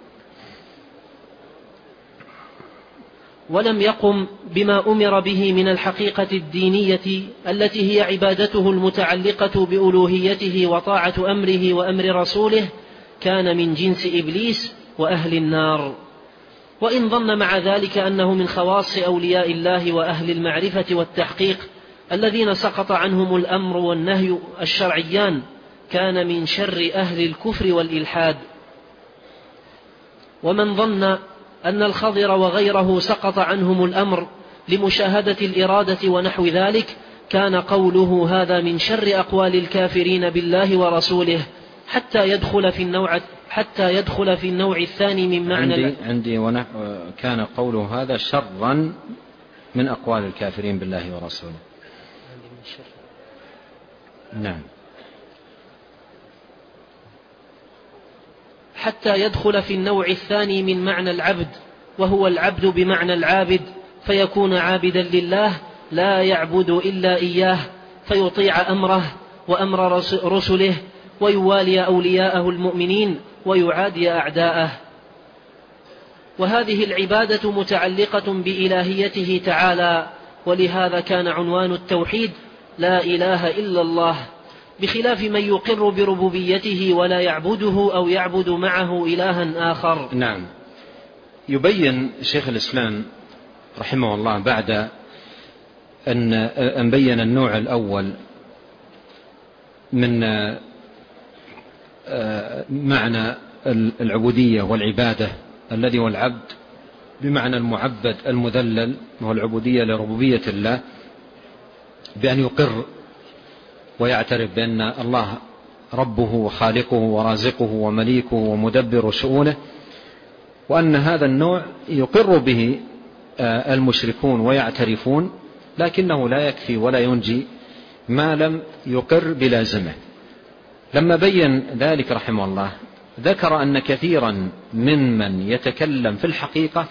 ولم يقم بما أمر به من الحقيقة الدينية التي هي عبادته المتعلقة بألوهيته وطاعة أمره وأمر رسوله كان من جنس إبليس وأهل النار. وإن ظن مع ذلك أنه من خواص أولياء الله وأهل المعرفة والتحقيق الذين سقط عنهم الأمر والنهي الشرعيان كان من شر أهل الكفر والإلحاد. ومن ظن أن الخضر وغيره سقط عنهم الأمر لمشاهدة الإرادة ونحو ذلك كان قوله هذا من شر أقوال الكافرين بالله ورسوله حتى يدخل في النوع حتى يدخل في النوع الثاني من معنى عندي, عندي ونحو كان قوله هذا شرا من أقوال الكافرين بالله ورسوله. نعم. حتى يدخل في النوع الثاني من معنى العبد، وهو العبد بمعنى العابد، فيكون عابدا لله لا يعبد إلا إياه، فيطيع أمره وأمر رسله ويوالي أولياءه المؤمنين ويعادي أعداءه. وهذه العبادة متعلقة بإلهيته تعالى، ولهذا كان عنوان التوحيد لا إله إلا الله، بخلاف من يقر بربوبيته ولا يعبده أو يعبد معه إلها آخر. نعم. يبين شيخ الإسلام رحمه الله بعد أن أن بين النوع الأول من معنى العبودية والعبادة الذي هو العبد بمعنى المعبد المذلل، وهو العبودية لربوبية الله، بأن يقر ويعترف بأن الله ربه وخالقه ورازقه ومليكه ومدبر شؤونه، وأن هذا النوع يقر به المشركون ويعترفون، لكنه لا يكفي ولا ينجي ما لم يقر بلازمه. لما بين ذلك رحمه الله ذكر أن كثيرا ممن يتكلم في الحقيقة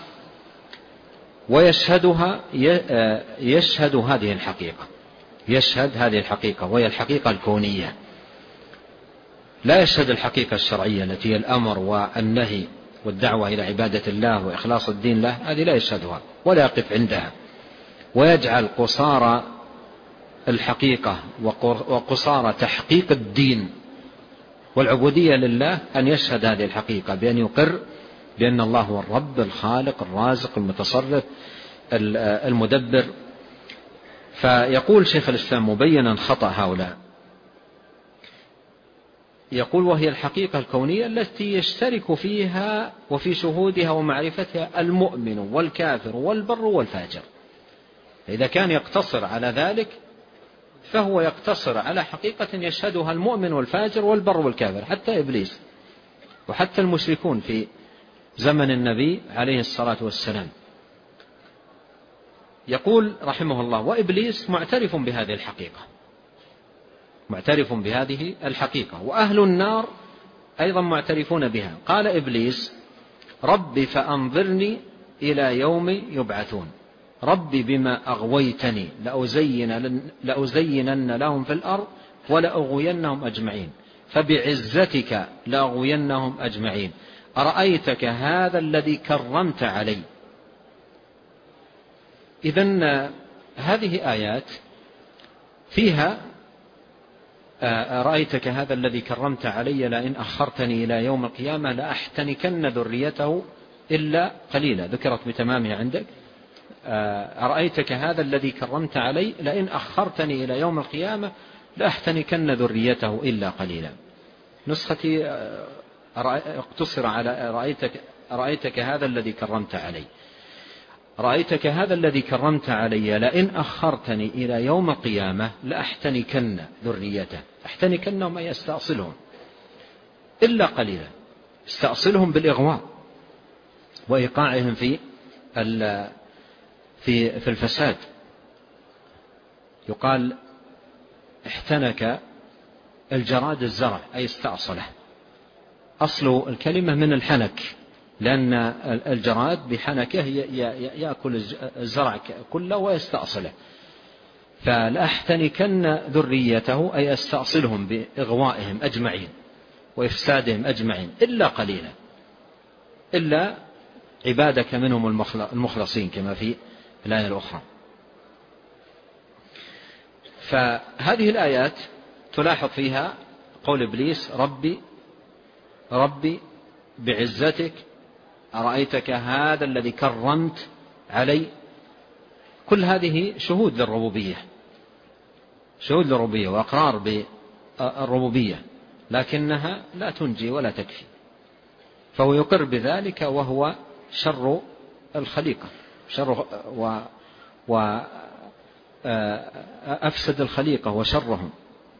ويشهدها يشهد هذه الحقيقة يشهد هذه الحقيقة وهي الحقيقة الكونية، لا يشهد الحقيقة الشرعية التي هي الأمر والنهي والدعوة إلى عبادة الله وإخلاص الدين له، هذه لا يشهدها ولا يقف عندها، ويجعل قصارى الحقيقة وقصارى تحقيق الدين والعبودية لله أن يشهد هذه الحقيقة بأن يقر بأن الله هو الرب الخالق الرازق المتصرف المدبر. فيقول شيخ الإسلام مبينا خطأ هؤلاء، يقول وهي الحقيقة الكونية التي يشترك فيها وفي شهودها ومعرفتها المؤمن والكافر والبر والفاجر. إذا كان يقتصر على ذلك فهو يقتصر على حقيقة يشهدها المؤمن والفاجر والبر والكافر، حتى إبليس وحتى المشركون في زمن النبي عليه الصلاة والسلام. يقول رحمه الله وإبليس معترف بهذه الحقيقة معترف بهذه الحقيقة وأهل النار أيضا معترفون بها. قال إبليس رب فأنظرني إلى يوم يبعثون، ربي بما أغويتني لأزين لأزينن لهم في الأرض ولأغوينهم أجمعين فبعزتك لأغوينهم أجمعين أرأيتك هذا الذي كرمت علي. إذن هذه آيات فيها أرأيتك هذا الذي كرمت علي لئن أخرتني إلى يوم القيامة لأحتنكن ذريته إلا قليلا، ذكرت بتمامها عندك. أرأيتك هذا الذي كرمت علي لئن أخرتني إلى يوم القيامة لأحتنكن ذريته إلا قليلا. نسختي اقتصر على رأيتك, رأيتك هذا الذي كرمت علي رأيتك هذا الذي كرمت علي لئن أخرتني إلى يوم القيامة لأحتنكن ذريته. أحتنكنهم أي أستأصلهم إلا قليلا، استأصلهم بالإغواء وإيقاعهم في في في الفساد. يقال احتنك الجراد الزرع أي استأصله، أصل الكلمة من الحنك، لأن الجراد بحنكه يأكل الزرع كله ويستأصله. فلأحتنكن ذريته أي أستأصلهم بإغوائهم أجمعين وإفسادهم أجمعين إلا قليلا، إلا عبادك منهم المخلصين كما في الآية الأخرى. فهذه الآيات تلاحظ فيها قول إبليس ربي ربي بعزتك أرأيتك هذا الذي كرمت علي. كل هذه شهود للربوبية شهود للربوبية وأقرار بالربوبية، لكنها لا تنجي ولا تكفي. فهو يقر بذلك وهو شر الخليقة شر و وأفسد الخليقة وشرهم.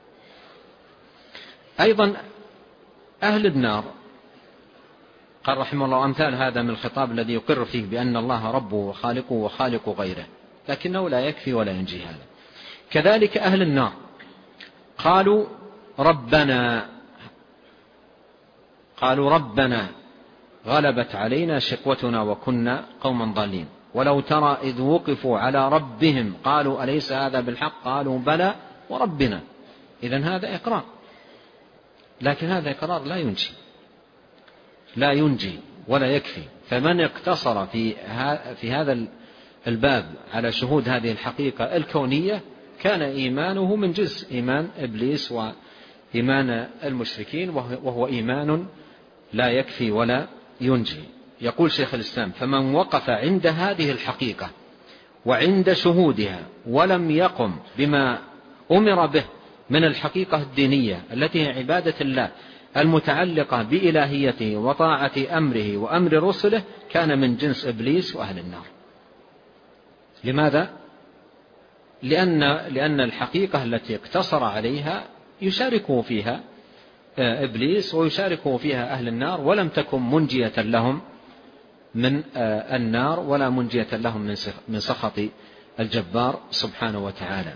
أيضا أهل النار قال رحمه الله أمثال هذا من الخطاب الذي يقر فيه بأن الله ربه وخالقه وخالق غيره، لكنه لا يكفي ولا ينجي هذا. كذلك أهل النار قالوا ربنا قالوا ربنا غلبت علينا شقوتنا وكنا قوما ضالين ولو ترى إذ وقفوا على ربهم قالوا أليس هذا بالحق قالوا بلى وربنا. إذن هذا إقرار، لكن هذا إقرار لا ينجي لا ينجي ولا يكفي. فمن اقتصر في في هذا الباب على شهود هذه الحقيقة الكونية كان إيمانه من جزء إيمان إبليس وإيمان المشركين، وهو إيمان لا يكفي ولا ينجي. يقول شيخ الإسلام فمن وقف عند هذه الحقيقة وعند شهودها ولم يقم بما أمر به من الحقيقة الدينية التي هي عبادة الله المتعلقة بإلهيته وطاعة أمره وأمر رسله كان من جنس إبليس وأهل النار. لماذا؟ لأن, لأن الحقيقة التي اقتصر عليها يشاركه فيها إبليس ويشاركه فيها أهل النار، ولم تكن منجية لهم من النار ولا منجية لهم من سخط الجبار سبحانه وتعالى.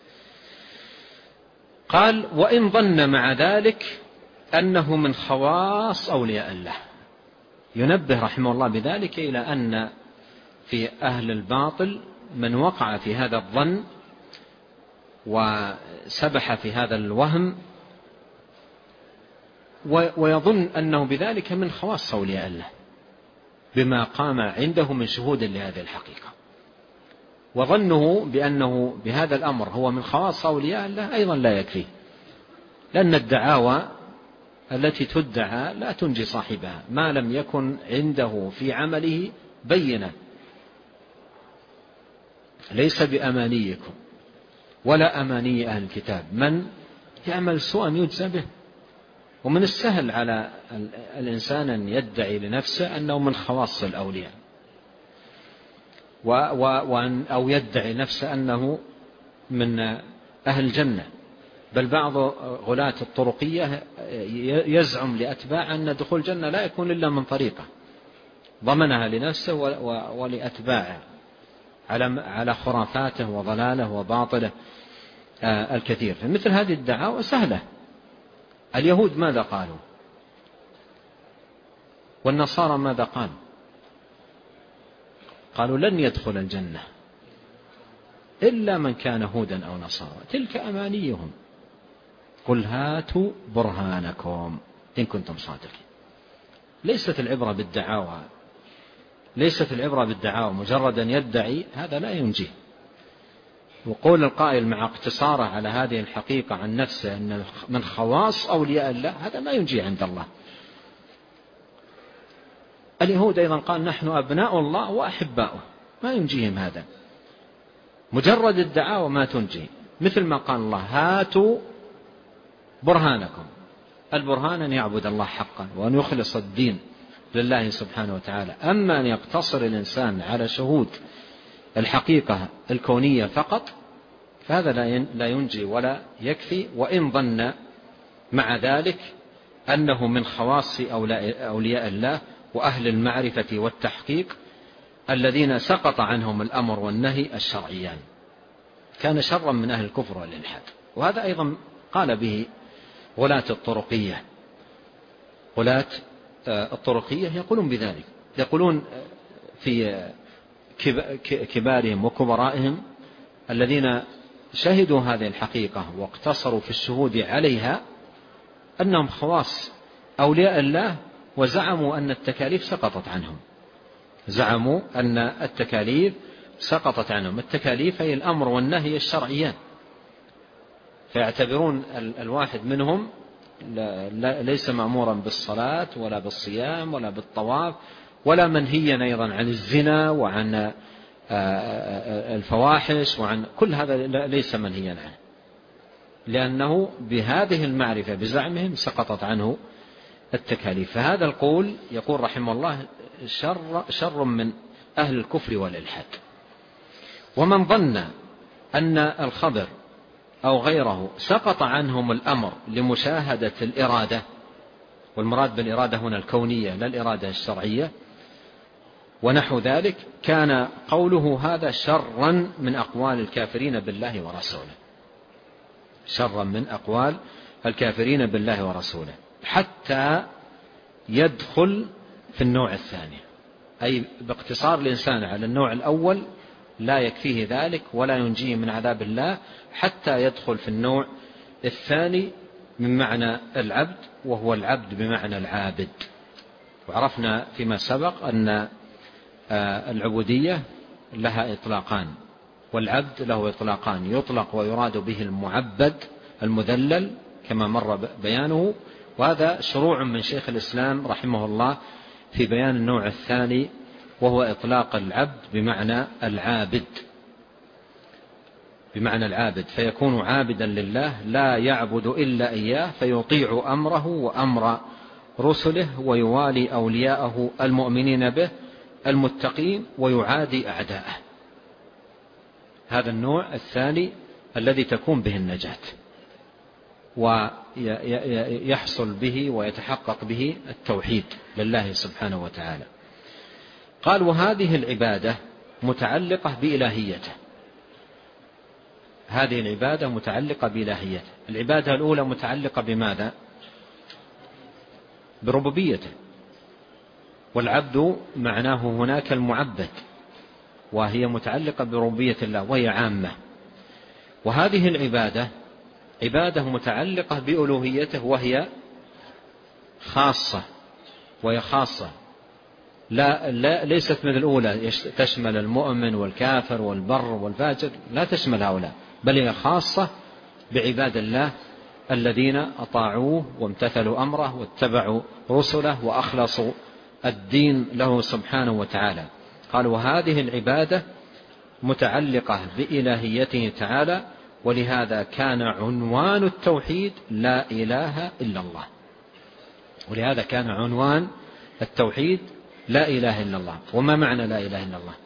قال: وإن ظن مع ذلك أنه من خواص أولياء الله. ينبه رحمه الله بذلك إلى أن في أهل الباطل من وقع في هذا الظن وسبح في هذا الوهم ويظن أنه بذلك من خواص أولياء الله بما قام عنده من شهود لهذه الحقيقة، وظنه بأنه بهذا الأمر هو من خواص أولياء الله أيضا لا يكفيه، لأن الدعاوى التي تدعى لا تنجي صاحبها ما لم يكن عنده في عمله بينة. ليس بأمانيكم ولا أماني أهل الكتاب من يعمل سوءا يجزى به. ومن السهل على الإنسان أن يدعي لنفسه أنه من خواص الأولياء وأن أو يدعي نفسه أنه من أهل الجنة، بل بعض غلاة الطرقية يزعم لأتباع أن دخول الجنة لا يكون إلا من طريقة ضمنها لنفسه ولأتباعه على خرافاته وضلاله وباطله الكثير. فمثل هذه الدعاوى سهلة. اليهود ماذا قالوا؟ والنصارى ماذا قالوا؟ قالوا لن يدخل الجنة إلا من كان هودا أو نصارى، تلك أمانيهم، قل هاتوا برهانكم إن كنتم صادقين. ليست العبرة بالدعاوى، ليست العبرة بالدعاوى، مجرد أن يدعي هذا لا ينجيه. وقول القائل مع اقتصاره على هذه الحقيقة عن نفسه أن من خواص أولياء الله هذا ما ينجي عند الله. اليهود أيضا قال نحن أبناء الله وأحباؤه، ما ينجيهم هذا. مجرد الدعاوى ما تنجي، مثل ما قال الله هاتوا برهانكم. البرهان أن يعبد الله حقا وأن يخلص الدين لله سبحانه وتعالى. أما أن يقتصر الإنسان على شهود الحقيقة الكونية فقط فهذا لا ينجي ولا يكفي، وإن ظن مع ذلك أنه من خواص أولياء الله وأهل المعرفة والتحقيق الذين سقط عنهم الأمر والنهي الشرعيان، كان شرا من أهل الكفر والإلحاد. وهذا أيضا قال به غلاة الطرقية. غلاة الطرقية يقولون بذلك، يقولون في كبارهم وكبرائهم الذين شهدوا هذه الحقيقة واقتصروا في الشهود عليها أنهم خواص أولياء الله، وزعموا أن التكاليف سقطت عنهم. زعموا أن التكاليف سقطت عنهم. التكاليف هي الأمر والنهي الشرعيان، فيعتبرون الواحد منهم ليس مأمورا بالصلاة ولا بالصيام ولا بالطواف ولا منهيا أيضا عن الزنا وعن الفواحش وعن كل هذا، ليس منهيا عنه، لأنه بهذه المعرفة بزعمهم سقطت عنه التكاليف. فهذا القول يقول رحمه الله شر, شر من أهل الكفر والإلحاد. ومن ظن أن الخبر أو غيره سقط عنهم الأمر لمشاهدة الإرادة، والمراد بالإرادة هنا الكونية لا الإرادة الشرعية، ونحو ذلك، كان قوله هذا شرا من أقوال الكافرين بالله ورسوله، شرا من أقوال الكافرين بالله ورسوله، حتى يدخل في النوع الثاني. أي باقتصار الإنسان على النوع الأول لا يكفيه ذلك ولا ينجيه من عذاب الله، حتى يدخل في النوع الثاني من معنى العبد، وهو العبد بمعنى العابد. وعرفنا فيما سبق أن العبودية لها إطلاقان، والعبد له إطلاقان، يطلق ويراد به المعبد المذلل كما مر بيانه، وهذا شروع من شيخ الإسلام رحمه الله في بيان النوع الثاني، وهو إطلاق العبد بمعنى العابد بمعنى العابد، فيكون عابدا لله لا يعبد إلا إياه، فيطيع أمره وأمر رسله، ويوالي أولياءه المؤمنين به المتقين، ويعادي أعداءه. هذا النوع الثاني الذي تكون به النجاة ويحصل به ويتحقق به التوحيد لله سبحانه وتعالى. قال: وهذه العبادة متعلقة بإلهيته. هذه العبادة متعلقة بإلهيته. العبادة الأولى متعلقة بماذا؟ بربوبيته، والعبد معناه هناك المعبد، وهي متعلقة بربوبية الله وهي عامة. وهذه العبادة عبادة متعلقة بألوهيته وهي خاصة، وهي خاصة لا, لا ليست مثل الأولى تشمل المؤمن والكافر والبر والفاجر، لا تشمل هؤلاء، بل هي خاصة بعباد الله الذين أطاعوه وامتثلوا أمره واتبعوا رسله وأخلصوا الدين له سبحانه وتعالى. قال: وهذه العبادة متعلقة بإلهيته تعالى، ولهذا كان عنوان التوحيد لا إله إلا الله. ولهذا كان عنوان التوحيد لا إله إلا الله. وما معنى لا إله إلا الله؟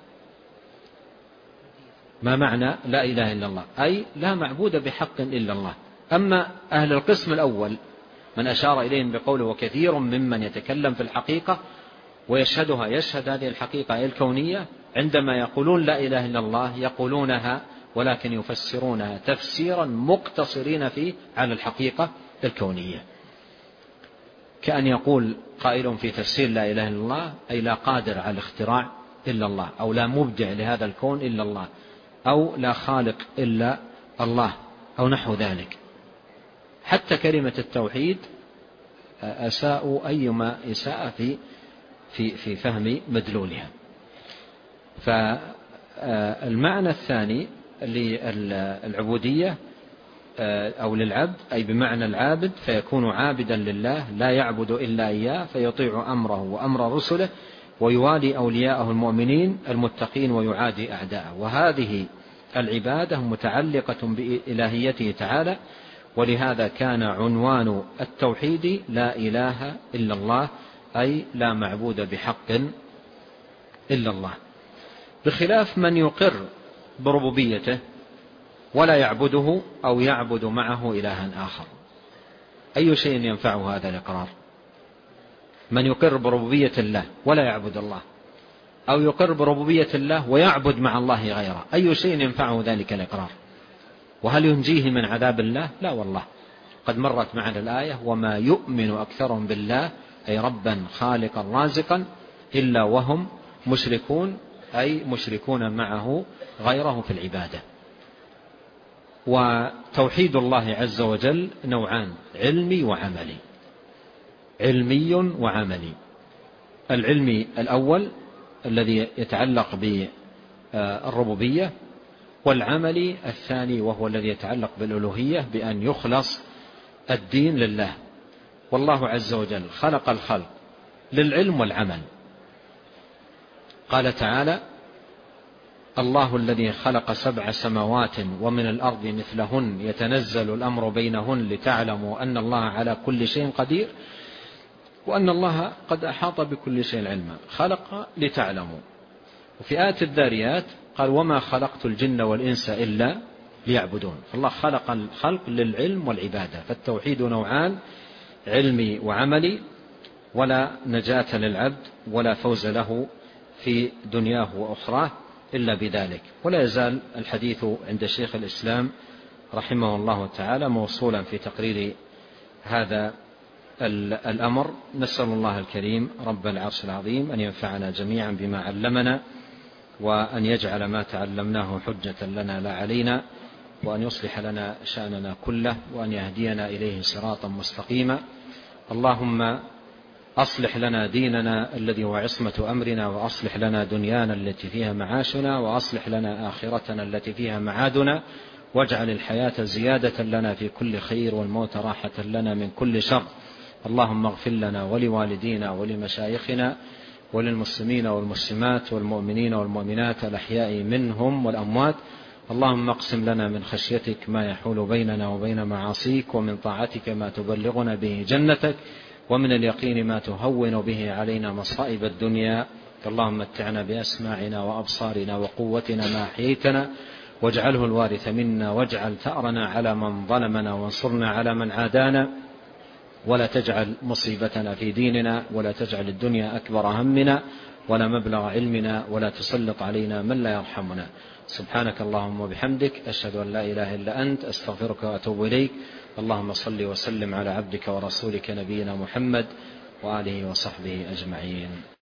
ما معنى لا إله إلا الله؟ أي لا معبود بحق إلا الله. أما أهل القسم الأول من أشار إليهم بقوله: وكثير ممن يتكلم في الحقيقة ويشهدها، يشهد هذه الحقيقة الكونية، عندما يقولون لا إله إلا الله يقولونها ولكن يفسرونها تفسيرا مقتصرين فيه على الحقيقة الكونية، كأن يقول قائل في تفسير لا إله إلا الله: أي لا قادر على الاختراع إلا الله، أو لا مبدع لهذا الكون إلا الله، أو لا خالق إلا الله، أو نحو ذلك. حتى كلمة التوحيد أساءوا أيما إساءة في في في فهم مدلولها. فالمعنى الثاني للعبودية أو للعبد أي بمعنى العابد، فيكون عابدا لله لا يعبد إلا إياه، فيطيع أمره وأمر رسله، ويوالي أولياءه المؤمنين المتقين، ويعادي أعداءه. وهذه العبادة متعلقة بإلهيته تعالى، ولهذا كان عنوان التوحيد لا إله إلا الله، أي لا معبود بحق إلا الله، بخلاف من يقر بربوبيته ولا يعبده أو يعبد معه إلها آخر. أي شيء ينفعه هذا الإقرار؟ من يقر بربوبية الله ولا يعبد الله، أو يقر بربوبية الله ويعبد مع الله غيره، أي شيء ينفعه ذلك الإقرار؟ وهل ينجيه من عذاب الله؟ لا والله. قد مرت معنا الآية: وما يؤمن أكثرهم بالله أي ربا خالقا رازقا إلا وهم مشركون، أي مشركون معه غيره في العبادة. وتوحيد الله عز وجل نوعان: علمي وعملي. علمي وعملي. العلمي الأول الذي يتعلق بالربوبية، والعملي الثاني وهو الذي يتعلق بالألوهية، بأن يخلص الدين لله. والله عز وجل خلق الخلق للعلم والعمل. قال تعالى: الله الذي خلق سبع سماوات ومن الأرض مثلهن يتنزل الأمر بينهن لتعلموا أن الله على كل شيء قدير وأن الله قد أحاط بكل شيء علما. خلق لتعلموا. وفي آية الذاريات قال: وما خلقت الجن والإنس إلا ليعبدون. فالله خلق الخلق للعلم والعبادة. فالتوحيد نوعان: علمي وعملي، ولا نجاة للعبد ولا فوز له في دنياه وأخراه إلا بذلك. ولا يزال الحديث عند شيخ الإسلام رحمه الله تعالى موصولا في تقرير هذا الأمر. نسأل الله الكريم رب العرش العظيم أن ينفعنا جميعا بما علمنا، وأن يجعل ما تعلمناه حجة لنا لا علينا، وأن يصلح لنا شأننا كله، وأن يهدينا إليه صراطا مستقيما. اللهم أصلح لنا ديننا الذي هو عصمة أمرنا، وأصلح لنا دنيانا التي فيها معاشنا، وأصلح لنا آخرتنا التي فيها معادنا، واجعل الحياة زيادة لنا في كل خير، والموت راحة لنا من كل شر. اللهم اغفر لنا ولوالدينا ولمشايخنا وللمسلمين والمسلمات والمؤمنين والمؤمنات الأحياء منهم والأموات، اللهم اقسم لنا من خشيتك ما يحول بيننا وبين معاصيك، ومن طاعتك ما تبلغنا به جنتك، ومن اليقين ما تهون به علينا مصائب الدنيا. اللهم متعنا بأسماعنا وأبصارنا وقوتنا ما أحييتنا، واجعله الوارث منا، واجعل ثأرنا على من ظلمنا، وانصرنا على من عادانا، ولا تجعل مصيبتنا في ديننا، ولا تجعل الدنيا أكبر همنا ولا مبلغ علمنا، ولا تسلط علينا من لا يرحمنا. سبحانك اللهم وبحمدك، أشهد أن لا إله إلا أنت، أستغفرك وأتوب إليك. اللهم صل وسلم على عبدك ورسولك نبينا محمد وآله وصحبه أجمعين.